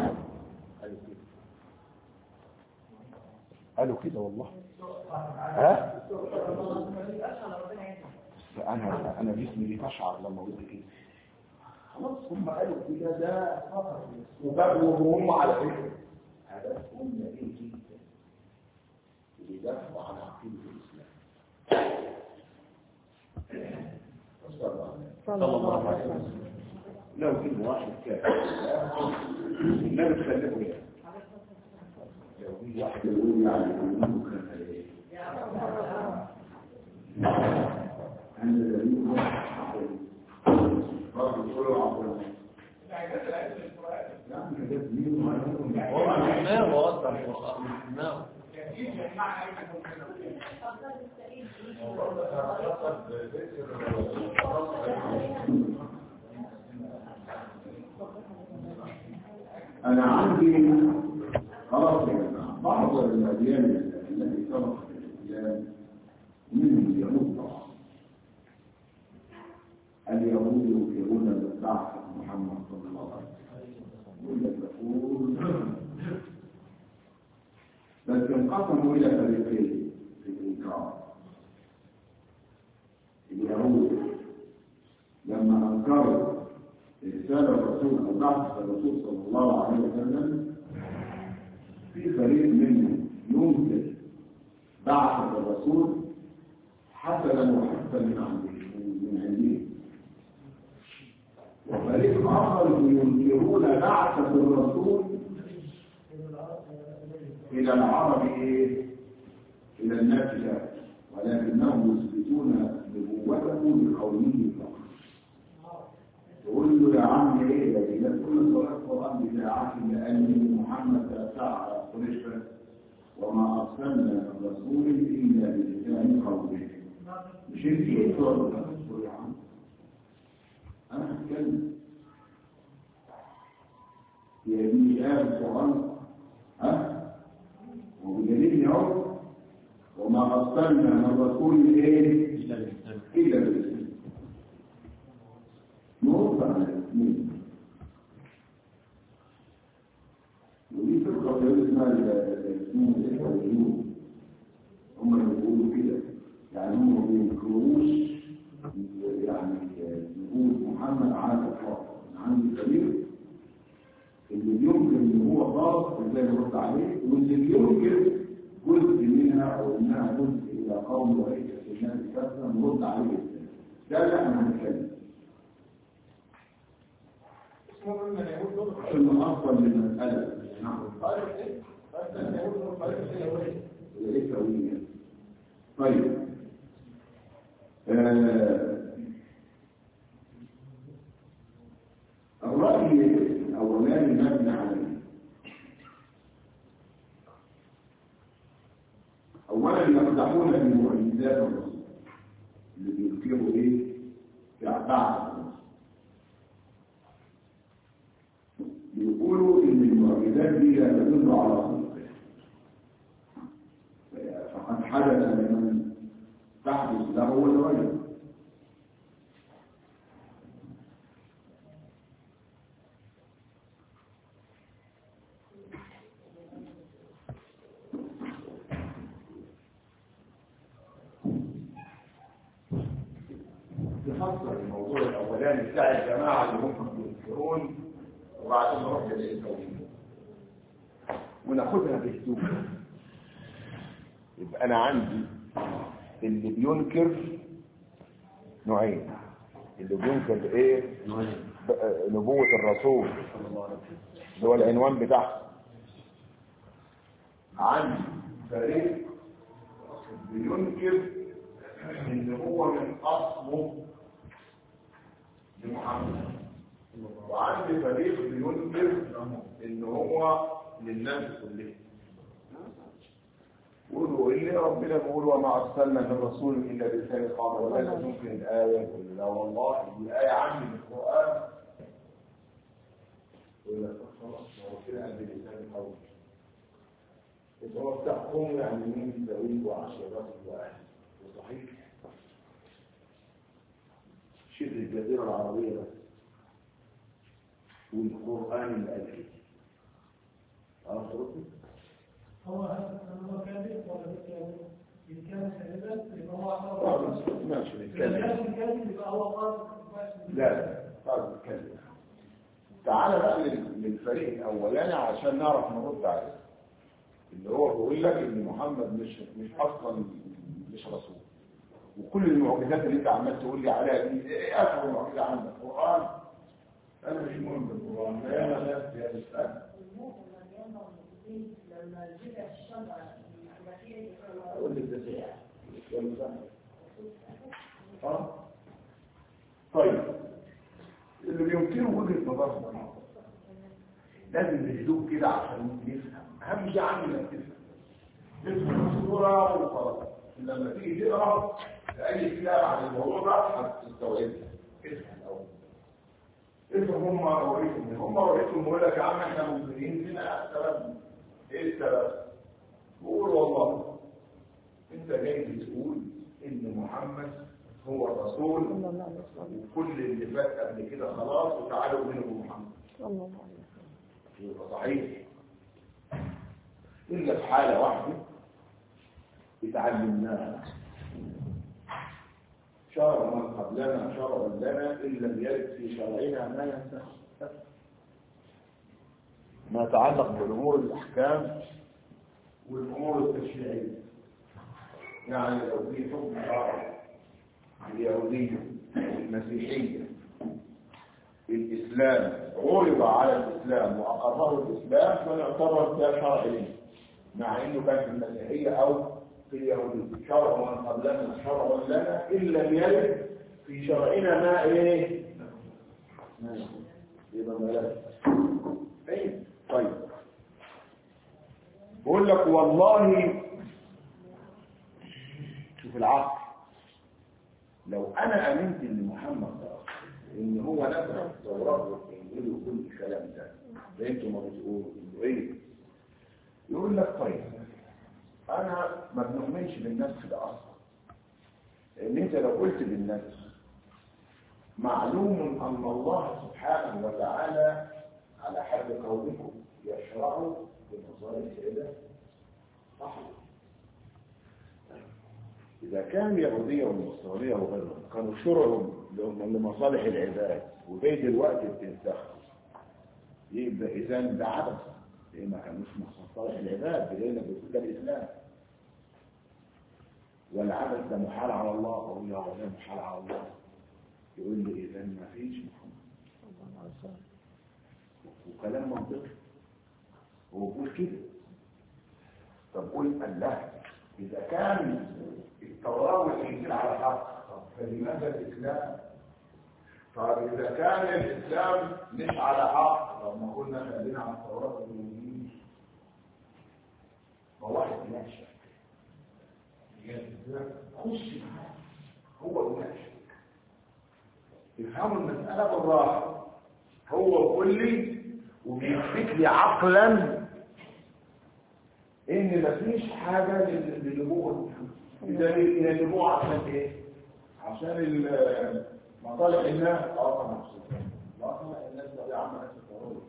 قالوا كده والله ها انا انا جسمي بيتشعر لما قلت كده خلاص هم قالوا كده ده وبابوا هم على فكره هدفهم نبيل جدا بيدافعوا عن عقيده الاسلام صلى الله عليه وسلم. لو كان واحد كافر لا بتخلفه يعني لو في واحد يقول يعني انه كان ايه عند الذين برضه كله عقل لا من جد مين ما هو اصلا ما هو انا عندي خلاص يا جماعه بعض الاديان التي سبقت الاسلام منهم اليهود طبعا اليهود ينكرون بعثة محمد صلى الله عليه وسلم يقول بس انقسموا الى فريقين في الانكار. اليهود لما انكروا رسالة الرسول او بعثة الرسول صلى الله عليه وسلم في فريق منهم ينكر بعثة الرسول حسنا وحسنا من عنده من عنده وفريق آخر ينكرون بعثة الرسول إلى العرب إيه؟ إلى الناس لا ولكنهم يثبتون نبوته بقوله فقط. تقول له يا عم إيه ده إذا كل صلاة القرآن بتاعك لأن محمد تأتى على قريش وما أرسلنا من رسول إلا بلسان قومه. مش انت قلت يا عم أنا هتكلم يا دي آية القرآن ها وبدليل يوم وما أرسلنا من رسول إيه إلا بلسان نوضع على الاثنين. ودي فرقة اسمها اسمهم الإخوانيون هم اللي بيقولوا كده يعني هم ما بينكروش يعني نقول محمد عاد الحق عندي كبير اللي بيمكن ان هو غلط ازاي نرد عليه واللي بيمكن جزء منها او انها جزء الى قوم وليس في الناس كثره نرد عليه ده لا احنا هنتكلم عشان افضل للمساله نعم ايه سويه طيب الرأي الأولاني مبني عليه أولا يمدحون بمعجزات الرسول اللي بيذكروا إيه بعد بيقولوا إن المعجزات دي لا تدل على صدقه فقد حدث لمن تحدث له والغير. نفسر الموضوع الاولاني بتاع الجماعه اللي هم بيذكرون وبعدين نروح للإسلاميين وناخدها بهدوء. يبقى انا عندي اللي بينكر نوعين اللي بينكر ايه نبوة الرسول اللي هو العنوان بتاعه. عندي فريق بينكر ان هو من اصله لمحمد وعندي فريق بينكر ان هو للناس كلهم. قولوا إيه ربنا بيقول وما أرسلنا من رسول إلا بلسان قومه ولا ممكن الآية يقول لا والله الآية عندي من القرآن يقول لك خلاص هو كده عندي بلسان قومه إذا هو بتحكم يعني مين ذوي وعشيرات وأهل وصحيح شبه الجزيرة العربية بس والقرآن الألفي عرفت ربي؟ هو هو كاذب ولا كاذب؟ إن كان كاذبا يبقى هو أعترض. ماشي إذا كان كاذب يبقى هو قاصد. لا قاصد كاذب. تعال بقى للفريق الأولاني عشان نعرف نرد عليه. اللي هو بيقول لك إن محمد مش مش أصلا مش رسول. وكل المعجزات اللي أنت عمال تقول لي عليها دي إيه أكبر معجزة عندك؟ القرآن. أنا مش مهم بالقرآن. لا أنا لا في هذا الإسلام. لما جبت الشجرة أقول لك ده سيئة ها؟ طيب اللي بيمكنه وجهة نظرنا لازم نهدوه كده عشان نفهم أهم شيء عندي انك تفهم تفهم الصورة وخلاص لما تيجي تقرا أي كتاب عن الموضوع ده هتستوعبها افهم الأول افهم هم وريتهم هم وريتهم بيقول لك يا عم احنا مؤمنين فينا السبب ايه السبب؟ قول والله انت جاي بتقول ان محمد هو الرسول وكل اللي فات قبل كده خلاص وتعالوا منه محمد يبقى صحيح الا في حاله واحده اتعلمناها شرع من قبلنا شرع لنا ان لم يرد في شرعنا ما ينسخ ما يتعلق بالامور الاحكام والامور التشريعيه. يعني لو في حكم شرعي اليهوديه المسيحيه الاسلام عرض على الاسلام واقره الاسلام فنعتبر ده شرعي مع انه كان في المسيحيه او في اليهوديه. شرع من قبلنا شرع لنا ان لم يرد في شرعنا ما ايه يبقى ملاك. طيب بقول لك والله شوف العقل، لو انا امنت ان محمد ده ان هو نفس التوراه والانجيل وكل الكلام ده زي انتم ما بتقولوا انه ايه، يقول لك طيب انا ما بنؤمنش بالنفس ده اصلا، لان انت لو قلت بالنفس معلوم ان الله سبحانه وتعالى على حد قولكم يشرع بمصالح العباد، صح؟ إذا كان اليهودية والنصرانية وغيرهم كانوا شرعوا لمصالح العباد وبيد الوقت بتنتخب، يبقى إذا ده عبث، لأن ما كانوش مصالح العباد بدينا بكل الإسلام، والعبث ده محال على الله، أقول له ده محال على الله، يقول لي إذا ما فيش محمد، وكلام منطقي هو بيقول كده. طب قول الله إذا كان التوراة والإنجيل على حق فلماذا الإسلام؟ طب إذا كان الإسلام مش على حق طب ما قلنا خلينا على التوراة والإنجيل، ما واحد يناقشك خش معاه هو يناقشك يفهموا المسألة بالراحة، هو يقول لي وبيثبت لي عقلا ان مفيش حاجه للنبوه، بدليل ان النبوه عشان ايه؟ عشان مصالح الناس. اه طبعا مصالح الناس ده عامه ناس القانون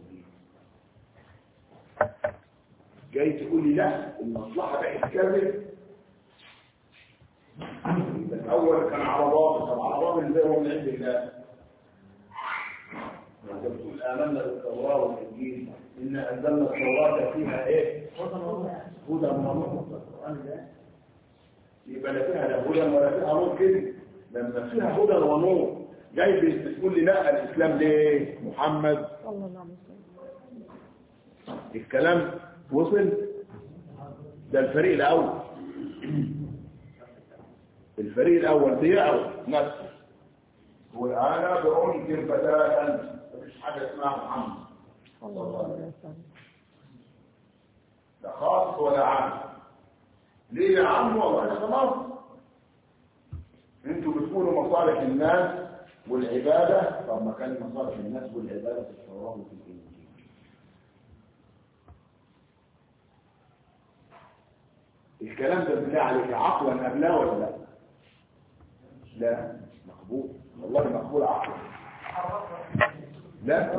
جاي تقول لي لا المصلحه بقت كذب، الاول كان على باطل، طب على باطل ازاي هو من عند الله؟ انت بتقول امنا بالتوراه والانجيل ان انزلنا التوراه فيها ايه؟ هدى ونور. يبقى لا فيها لا هدى ولا فيها نور كده، لما فيها هدى ونور جاي بتقول لي لا الاسلام ليه؟ محمد صلى الله عليه وسلم. الكلام وصل؟ ده الفريق الاول، الفريق الاول بيعرف نفسه وانا بأنكر بداء مفيش حاجه اسمها محمد صلى الله عليه وسلم، لا خاص ولا عام. ليه يا عم؟ والله خلاص انتوا بتقولوا مصالح الناس والعباده، طب ما كان مصالح الناس والعباده في التوراه وفي الانجيل. الكلام ده بالله عليك عقلا قبلها ولا لا؟ لا مقبول، والله مقبول عقلا. لا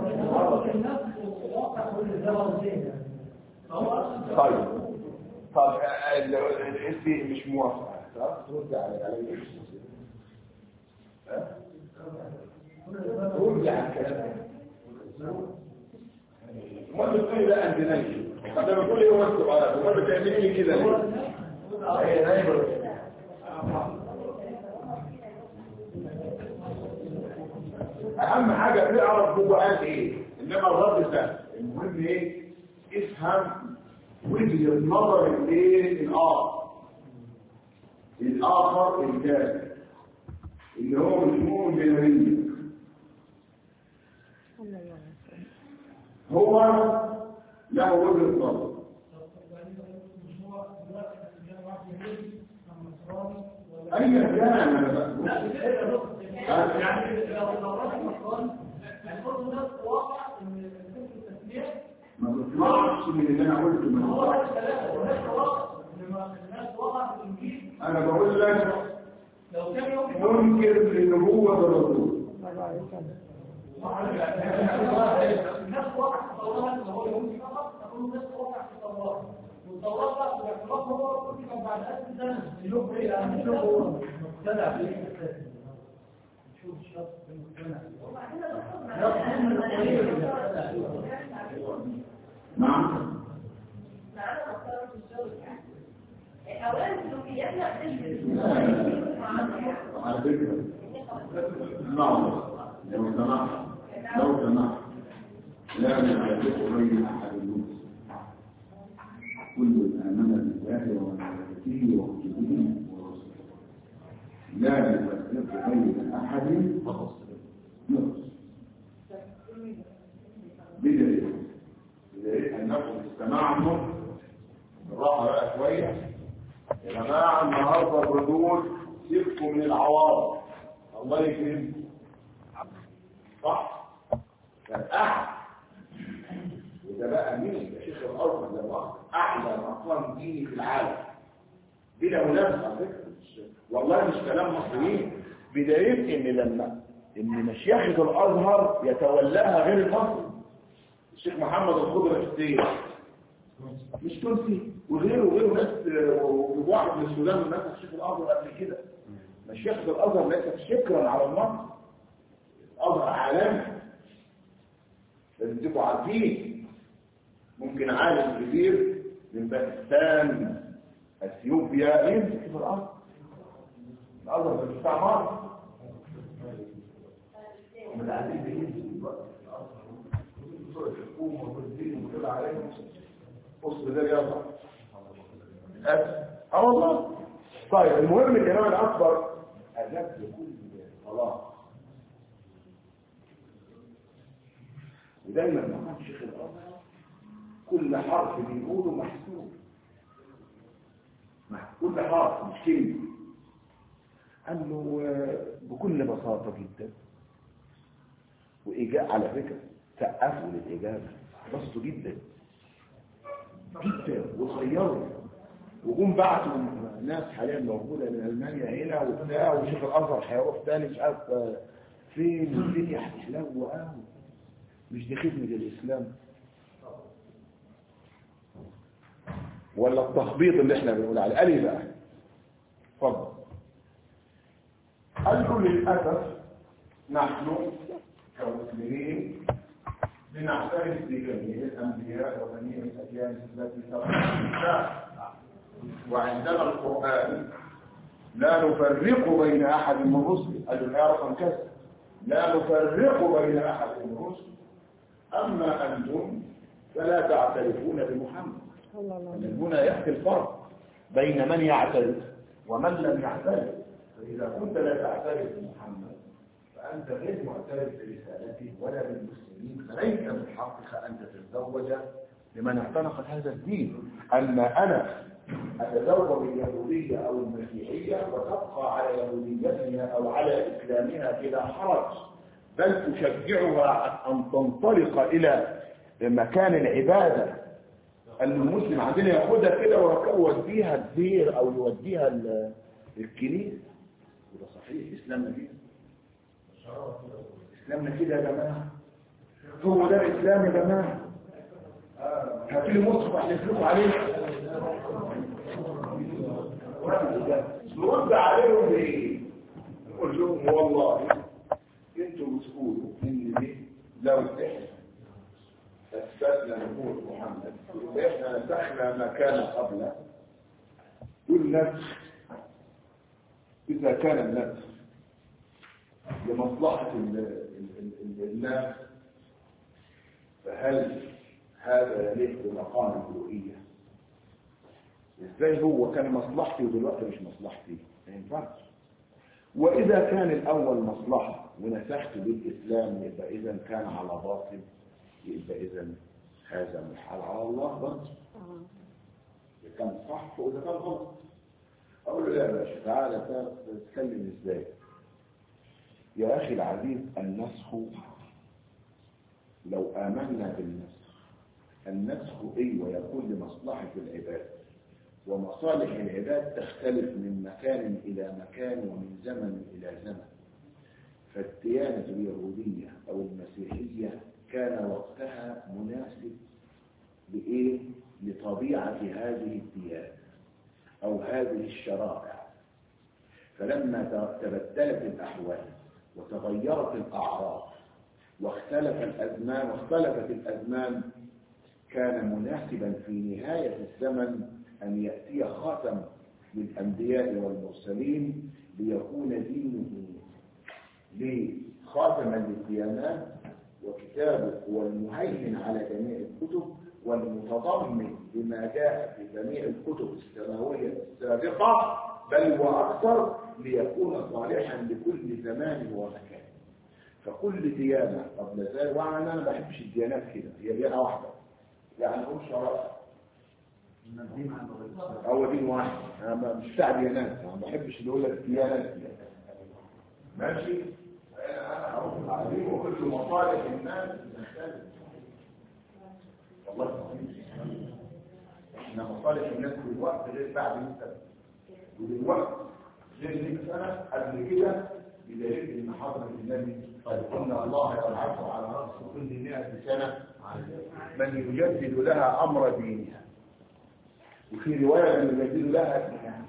طيب طب انت مش موافقه ترد على على ها رد على الكلام ما بتقولي لا انت نايم، طب لما بتقولي هو السؤال وما بتعملي لي كده ليه؟ هي نايمه. اهم حاجه تعرف هو قال ايه، انما الرد سهل، المهم ايه؟ افهم وجهه النظر الايه الاخر الاخر الكافر اللي هو مش مؤمن بالهويه، هو له وجهه نظر. اي كان انا بقى يعني لو لو راجل مصري هنقول نفس الواقع ان فكره التسميه ما بيطلعش من اللي انا قلته من هو هو. الثلاثه ونفس الواقع لما الناس وقع في الانجيل. انا بقول لك لو كان يوم منكر للنبوه الرسول الله عليه وسلم. الناس وقع في التوراه اللي هو يهودي فقط، نقول الناس وقع في التوراه والتوراه بقى باعتراف هو كتب بعد ألف سنه اليوم ايه يعني شوف هو مقتنع بايه اساسا. شوف الشخص المقتنع نعم أولا سلوكياتنا على فكره نعم لو سمحت لو سمحت لا نعرف بين احد المسلمين كل آمن بالله وملائكته وكتبه ورسله لا نفرق بين أحد نقص بدليل بدليل أنكم استمعتم شويه يا جماعه النهارده الردود سيبكم من العوارض الله يكرمكم صح كان احد وده بقى مين يا شيخ الارض لما اعلى مقام ديني في العالم بلا منافسه على فكره والله مش كلام مصريين بدليل ان لما ان مشيخه الازهر يتولاها غير المصري الشيخ محمد الخضر حسين مش تونسي وغيره وغيره ناس وواحد من السودان والناس الشيخ الازهر قبل كده مشيخه الازهر ليست شكرا على المصري الازهر عالمي لازم تبقوا عارفين ممكن عالم كبير من باكستان اثيوبيا يمسك في الارض الازهر ده بتاع مصر من العديد يمسك الازهر الحكومه والدين وكل عليهم اصل ده يلا اه والله طيب المهم الكلام الاكبر اجاب لكل صلاه ودايما مقام شيخ الازهر كل حرف بيقوله محسوب كل حرف مش كلمه قال له بكل بساطه جدا واجابه على فكره سقفوا للاجابه بسطوا جدا جدا وصيروا وجم بعتوا ناس حاليا موجوده من المانيا هنا وبتاع وشيخ الازهر هيروح تاني مش عارف فين الدنيا هتحلو قوي مش دي خدمه الاسلام ولا التخبيط اللي احنا بنقول عليه قال ايه بقى اتفضل قال له للاسف نحن كمسلمين لنعترف بجميع الانبياء وجميع الاديان التي سبقت وعندنا القران لا نفرق بين احد من الرسل قال له الايه رقم كذا لا نفرق بين احد من الرسل اما انتم فلا تعترفون بمحمد من هنا يحكي الفرق بين من يعترف ومن لم يعترف فاذا كنت لا تعترف بمحمد فانت غير معترف برسالته ولا بالمسلمين فليس من حقك ان تتزوج لمن اعتنقت هذا الدين اما انا اتزوج اليهوديه او المسيحيه وتبقى على يهوديتها او على اسلامها بلا حرج بل تشجعها ان تنطلق الى مكان العباده ان المسلم عندنا ياخدها كده ويوديها الدير او يوديها الكنيسه وده صحيح اسلامنا كده اسلامنا كده يا جماعه هو ده الاسلام يا جماعه هاتوا لي مصحف احلفلكم عليه نرد عليهم بايه نقول لهم والله انتم بتقولوا ان دي لو احنا اثبتنا نبوة محمد واحنا نسخنا ما كان قبله والنسخ اذا كان النسخ لمصلحة الناس فهل هذا يليق بمقام الألوهية؟ ازاي هو كان مصلحتي ودلوقتي مش مصلحتي؟ ما ينفعش. واذا كان الاول مصلحة ونسخت بالاسلام يبقى اذا كان على باطل يبقى اذا هذا محال على الله برضه. اذا كان صح واذا كان غلط اقول له لا يا باشا تعالى تتكلم ازاي؟ يا اخي العزيز النسخ لو امنا بالنسخ النسخ ايه ويكون لمصلحة العباد ومصالح العباد تختلف من مكان الى مكان ومن زمن الى زمن فالديانة اليهودية او المسيحية كان وقتها مناسب بايه لطبيعة هذه الديانة او هذه الشرائع فلما تبدلت الاحوال وتغيرت الاعراف واختلف الازمان واختلفت الازمان كان مناسبا في نهاية الزمن ان يأتي خاتم للانبياء والمرسلين ليكون دينه خاتما للديانات وكتابه هو المهيمن على جميع الكتب والمتضمن لما جاء في جميع الكتب السماوية السابقة بل واكثر ليكون صالحا لكل زمان ومكان فكل ديانة قبل ذلك وعنا انا ما بحبش الديانات كده هي ديانة واحدة يعني هم شرائع هو دين واحد. انا مش بتاع ديانات، انا ما بحبش اللي يقول لك ديانات. ماشي، انا هروح عليه وقلت مصالح الناس تختلف. والله احنا مصالح الناس دلوقتي غير بعد مئة سنه، ودلوقتي غير مئة سنه قبل كده، بدليل ان حضره النبي ان الله يبعث على راس كل مئة سنه من يجدد لها امر دينها، وفي روايه من يجدد لها دينها.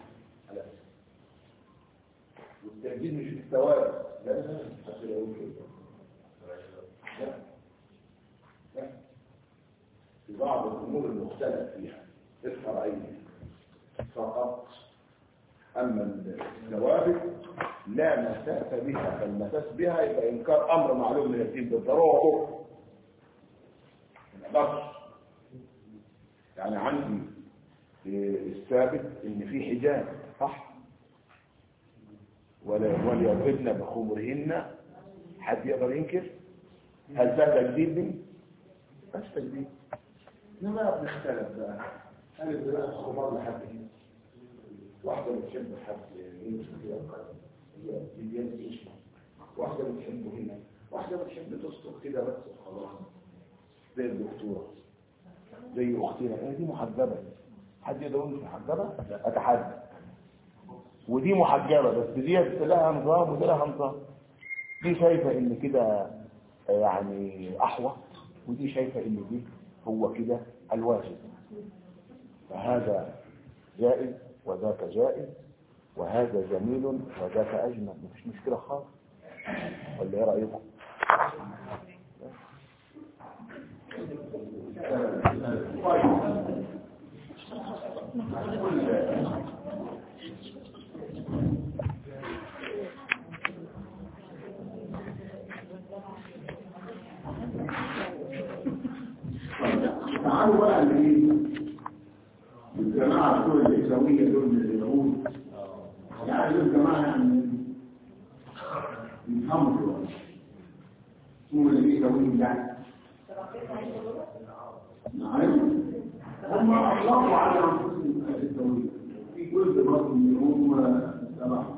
والتجديد مش في الثواب، لا حتى لو كده، لا لا في بعض الامور المختلف فيها الفرعيه فقط. اما الثوابت لا مساس بها، فالمساس بها يبقى انكار امر معلوم من الدين بالضروره. ما يعني عندي الثابت ان في حجاب صح، ولا وليضربن بخمرهن، حد يقدر ينكر؟ هل ده تجديد؟ بس تجديد. انما بنختلف بقى، هل البنات خمار لحد هنا؟ واحده بتحب حد يمسك فيها القلم، هي بيدين ايش؟ واحده بتحبه هنا، واحده بتحب تسكت كده بس وخلاص، زي الدكتوره، زي اختنا. هي دي محجبه، حد يقدر يقول مش محجبه؟ اتحدى. ودي محجبه بس دي لها نظام ودي لها نظام. دي شايفه ان كده يعني احوط، ودي شايفه ان دي هو كده الواجب. فهذا جائز وذاك جائز، وهذا جميل وذاك اجمل، مفيش مشكله خالص. ولا ايه رايكم؟ تعالوا بقى للجماعة بتوع الإسلامية دول من اليهود. يعني دول جماعة يعني يفهموا دول اسمهم الإسلاميين يعني. نعم هم أطلقوا على أنفسهم الإسلامية، في جزء برضه منهم تبعهم.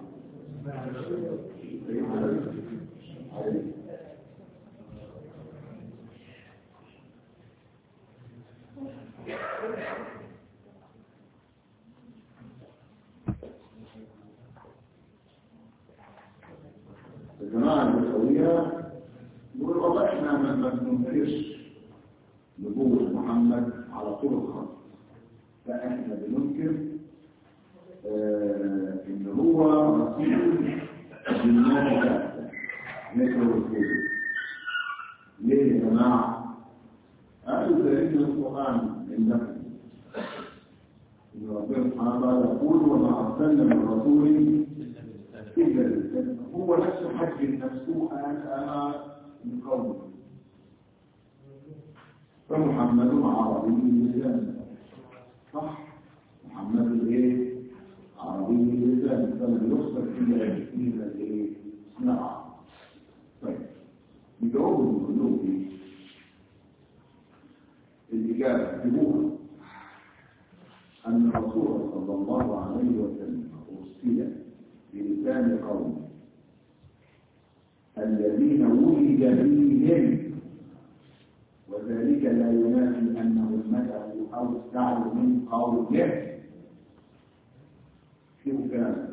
الجماعة البشوية يقول والله احنا ما بننكرش نبوة محمد على طول الخط، فاحنا بننكر آه ان هو رسول للناس كافة مثل الرسول. ليه يا جماعة؟ قالوا لأن القرآن عندكم إن ربنا سبحانه وتعالى يقول وما أرسلنا من رسول إلا لسانه، هو نفسه حج نفسه أنا من قومه. فمحمد عربي لسان صح؟ محمد إيه؟ عربي لسان، فلم يخسر إلا إلا إيه؟ نعم. طيب يجاوبوا كلهم إيه؟ الإجابة تقول أن الرسول صلى الله عليه وسلم أرسل بلسان قومه الذين ولد فيهم، وذلك لا ينافي أنه المدعو أوسع من قومه. كيف كان؟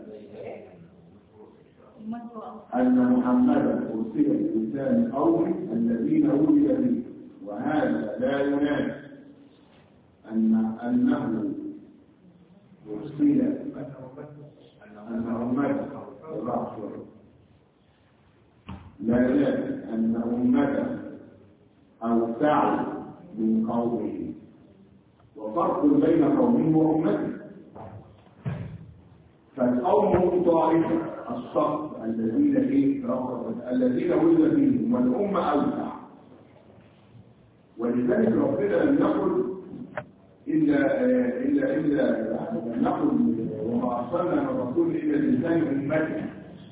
أن محمدا أرسل بلسان قومه الذين ولد فيهم، وهذا لا ينافي أن أنه أرسل أنه مدعو لا ينافي أن أمته أوسع من قومه، وفرق بين قومه وأمته. فالقوم هم طائفة الصف الذين إيه الذين ولد فيهم، والأمة أوسع. ولذلك ربنا لم يقل إلا إلا إلا نقل وما أرسلنا من رسول إلا لسان أمته،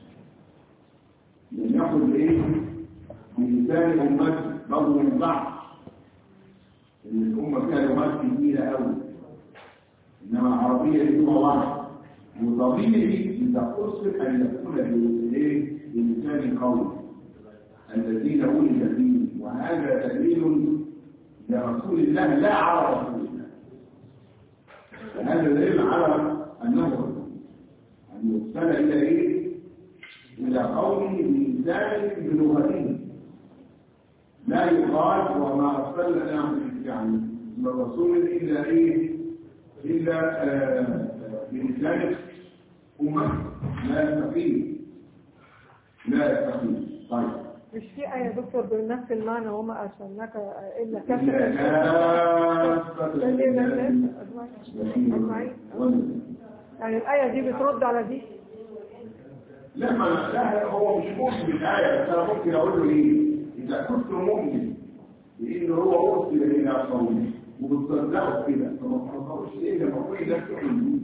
لم يقل إيه بلسان أمته برضه من بعض، إن الأمة فيها لغات كثيرة أوي، إنما العربية دي لغة واحدة، وطبيعي إذا قصد أن يكون بلسان قوي الذين ولد فيه، وهذا دليل لرسول الله لا على رسول الله. هذا دليل على أنه رسول، أن يرسل إلى إيه؟ إلى قومه بلسان بلغته، لا يقال وما أرسلنا يعني من رسول إلا إيه؟ إلا آه بلسان أمة لا يستقيم لا يستقيم. طيب مش في آية دكتور بنفس المعنى وما أرسلناك إلا كافة أجمعين. يعني الآية دي بترد على دي؟ لا ما لا هو مش مؤمن بالآية، بس أنا ممكن أقول له إيه؟ إذا كنت مؤمن بإن هو أرسل إلى قومه وبتصدقه كده فما تحصلش إيه لما أقول لك تؤمن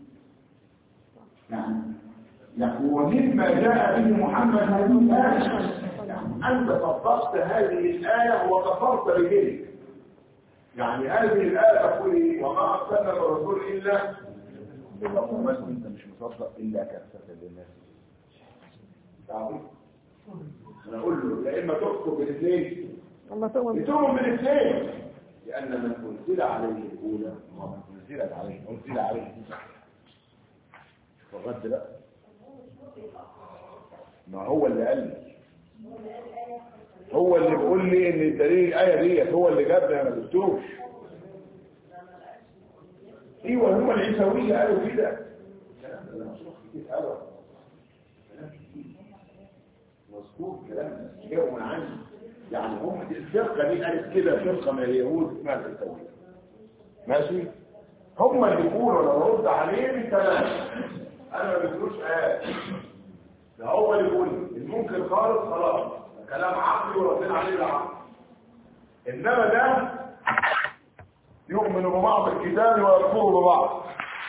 يعني يعني ومما جاء به محمد هذه الآية، يعني أنت صدقت هذه الآية وكفرت بذلك. يعني هذه الآية تقول إيه؟ وما أرسلنا الرسول إلا بس أنت مش مصدق إلا كافة للناس. تعرف؟ أنا أقول له يا إما تكتب بالاثنين بتؤمن بالاثنين، لأن من أنزل عليه الأولى ومن أنزلت عليه أنزل عليه فالرد لا، ما هو اللي قال لي، هو اللي بيقول لي ان الدليل الايه ديت هو اللي جابني، انا ما قلتوش. ايوه هم العيسويه قالوا كده، الكلام ده مشروح كتير قوي، كلام كتير مذكور كلام جاءوا من عندي. يعني هم الفرقه دي قالت كده، فرقه من اليهود اسمها العيسويه ماشي، هم اللي بيقولوا انا برد عليه تمام، انا ما بقولوش ايه ده، هو اللي بيقول الممكن خالص خلاص كلام عقلي وربنا عليه العقل، انما ده يؤمن ببعض الكتاب ويكفر ببعض.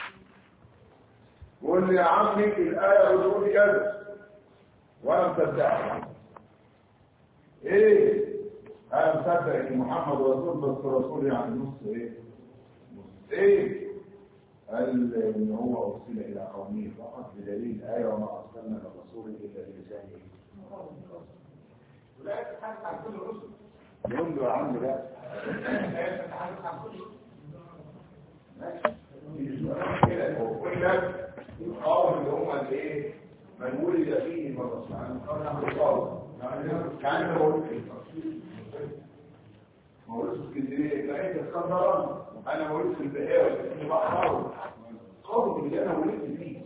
يقول لي يا عمي الايه بتقول كذا وانا مصدقها، ايه انا مصدق ان محمد رسول، بس رسول يعني نص ايه نص ايه، قال ان هو ارسل الى قومه فقط بدليل ايه وما ارسلنا الرسول الا بلسانه. لا تتحدث عن كل الرسل يقول له يا عم لا تتحدث عن كل الرسل كده، وكل لك القوم اللي هم الايه من ولد فيه من الرسول كان هو مولود في اسكندريه لقيت اسكندراني، انا مولود في البحيره في بحر قوم اللي انا ولدت فيه.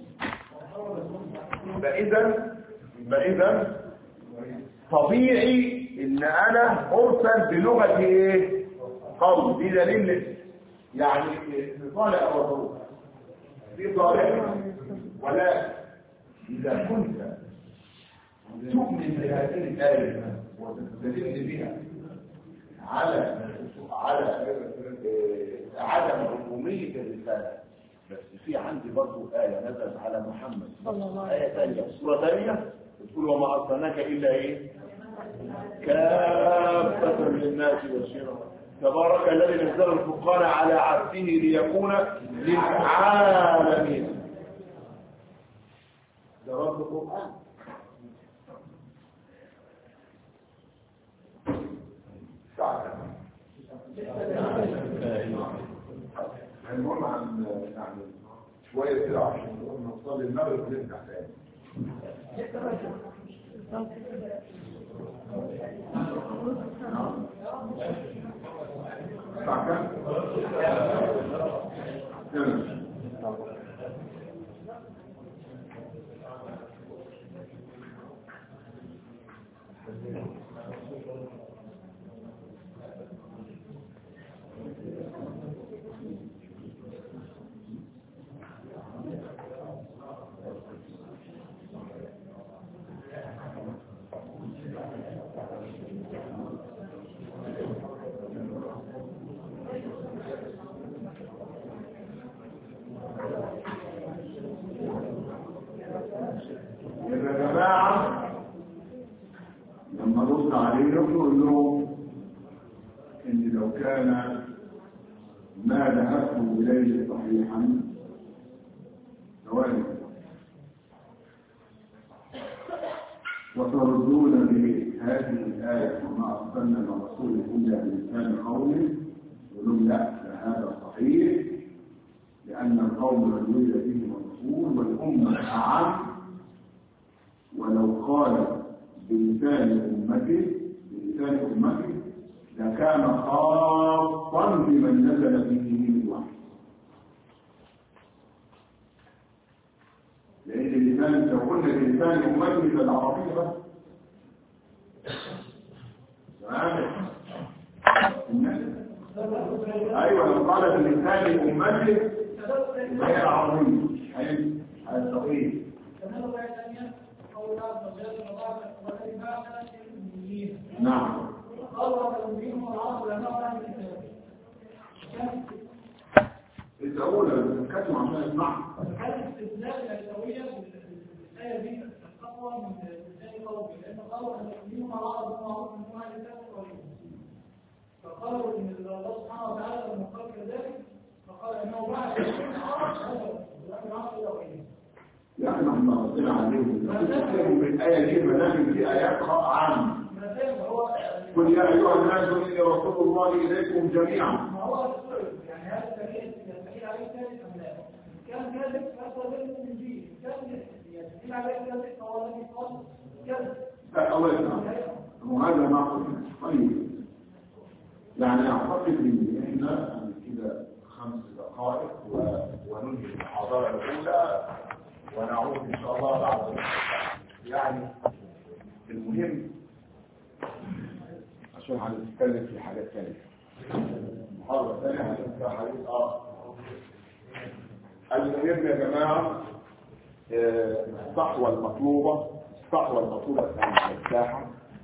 فاذا فاذا طبيعي ان انا ارسل بلغه ايه قوم، دي دليل يعني طالع وضوء في طالع. ولا اذا كنت تؤمن بهذه الايه وتستدل بها على على عدم عموميه الرساله، بس في عندي برضه ايه نزلت على محمد، ايه ثانيه سوره ثانيه بتقول وما ارسلناك الا ايه كافه للناس بشيرا، تبارك الذي نزل الفرقان على عبده ليكون للعالمين. ده رب القران. هنقول عن يعني شويه كده عشان نوصل للمغرب ونرجع تاني. ما ذهبتم إليه صحيحا ثواني وتردون به هذه الآية وما أرسلنا من رسول إلا بلسان قومه يقولون لا هذا صحيح لأن القوم من ولد به الرسول والأمة أعم ولو قال بلسان أمته بلسان أمته لكان خاصا بمن نزل فيه من الوحي لأن اللسان لو قلنا بلسان أمته فالعربية بس أيوة لو قال بلسان أمته فهي العربية هي الصحيح نعم إذا أولا بنتكلم عشان نسمع هل استثناء الأولوية الآية دي التقوى من لسان قومي لأن قالوا أن يؤمنون على أرض معروف من نوع لسان قومي فقالوا إن الله سبحانه وتعالى لما قال كذلك فقال إنه بعد يكون عرض هذا لأن عرض الأولوية يعني نحن قصدنا عليهم نتكلم بالآية دي مناهج في آيات عامة قل يا أيها الناس إني رسول الله إليكم جميعا ما هو السؤال يعني هذا التغيير يستحيل عليه ثالث أم لا؟ كان كذب فأصل ذلك من جيل كان يستحيل عليه ثالث فهو لم يقال كذب لا الله يسلمك وهذا ما قلنا طيب يعني أعتقد إن إحنا كده خمس دقائق وننهي المحاضرة الأولى ونعود إن شاء الله بعد يعني المهم عشان هنتكلم في حاجات ثانية محاضرة ثانية هنتكلم في حاجات آه المهم يا جماعة الصحوة المطلوبة الصحوة المطلوبة في الساحة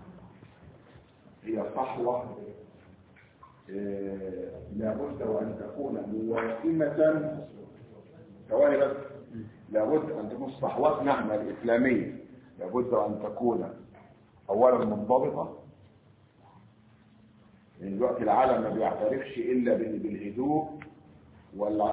هي صحوة لابد وأن تكون موائمة ثواني بس لابد أن تكون صحوتنا احنا الإسلامية لابد أن تكون أولا منضبطة لأن دلوقتي العالم ما بيعترفش إلا بالهدوء ولا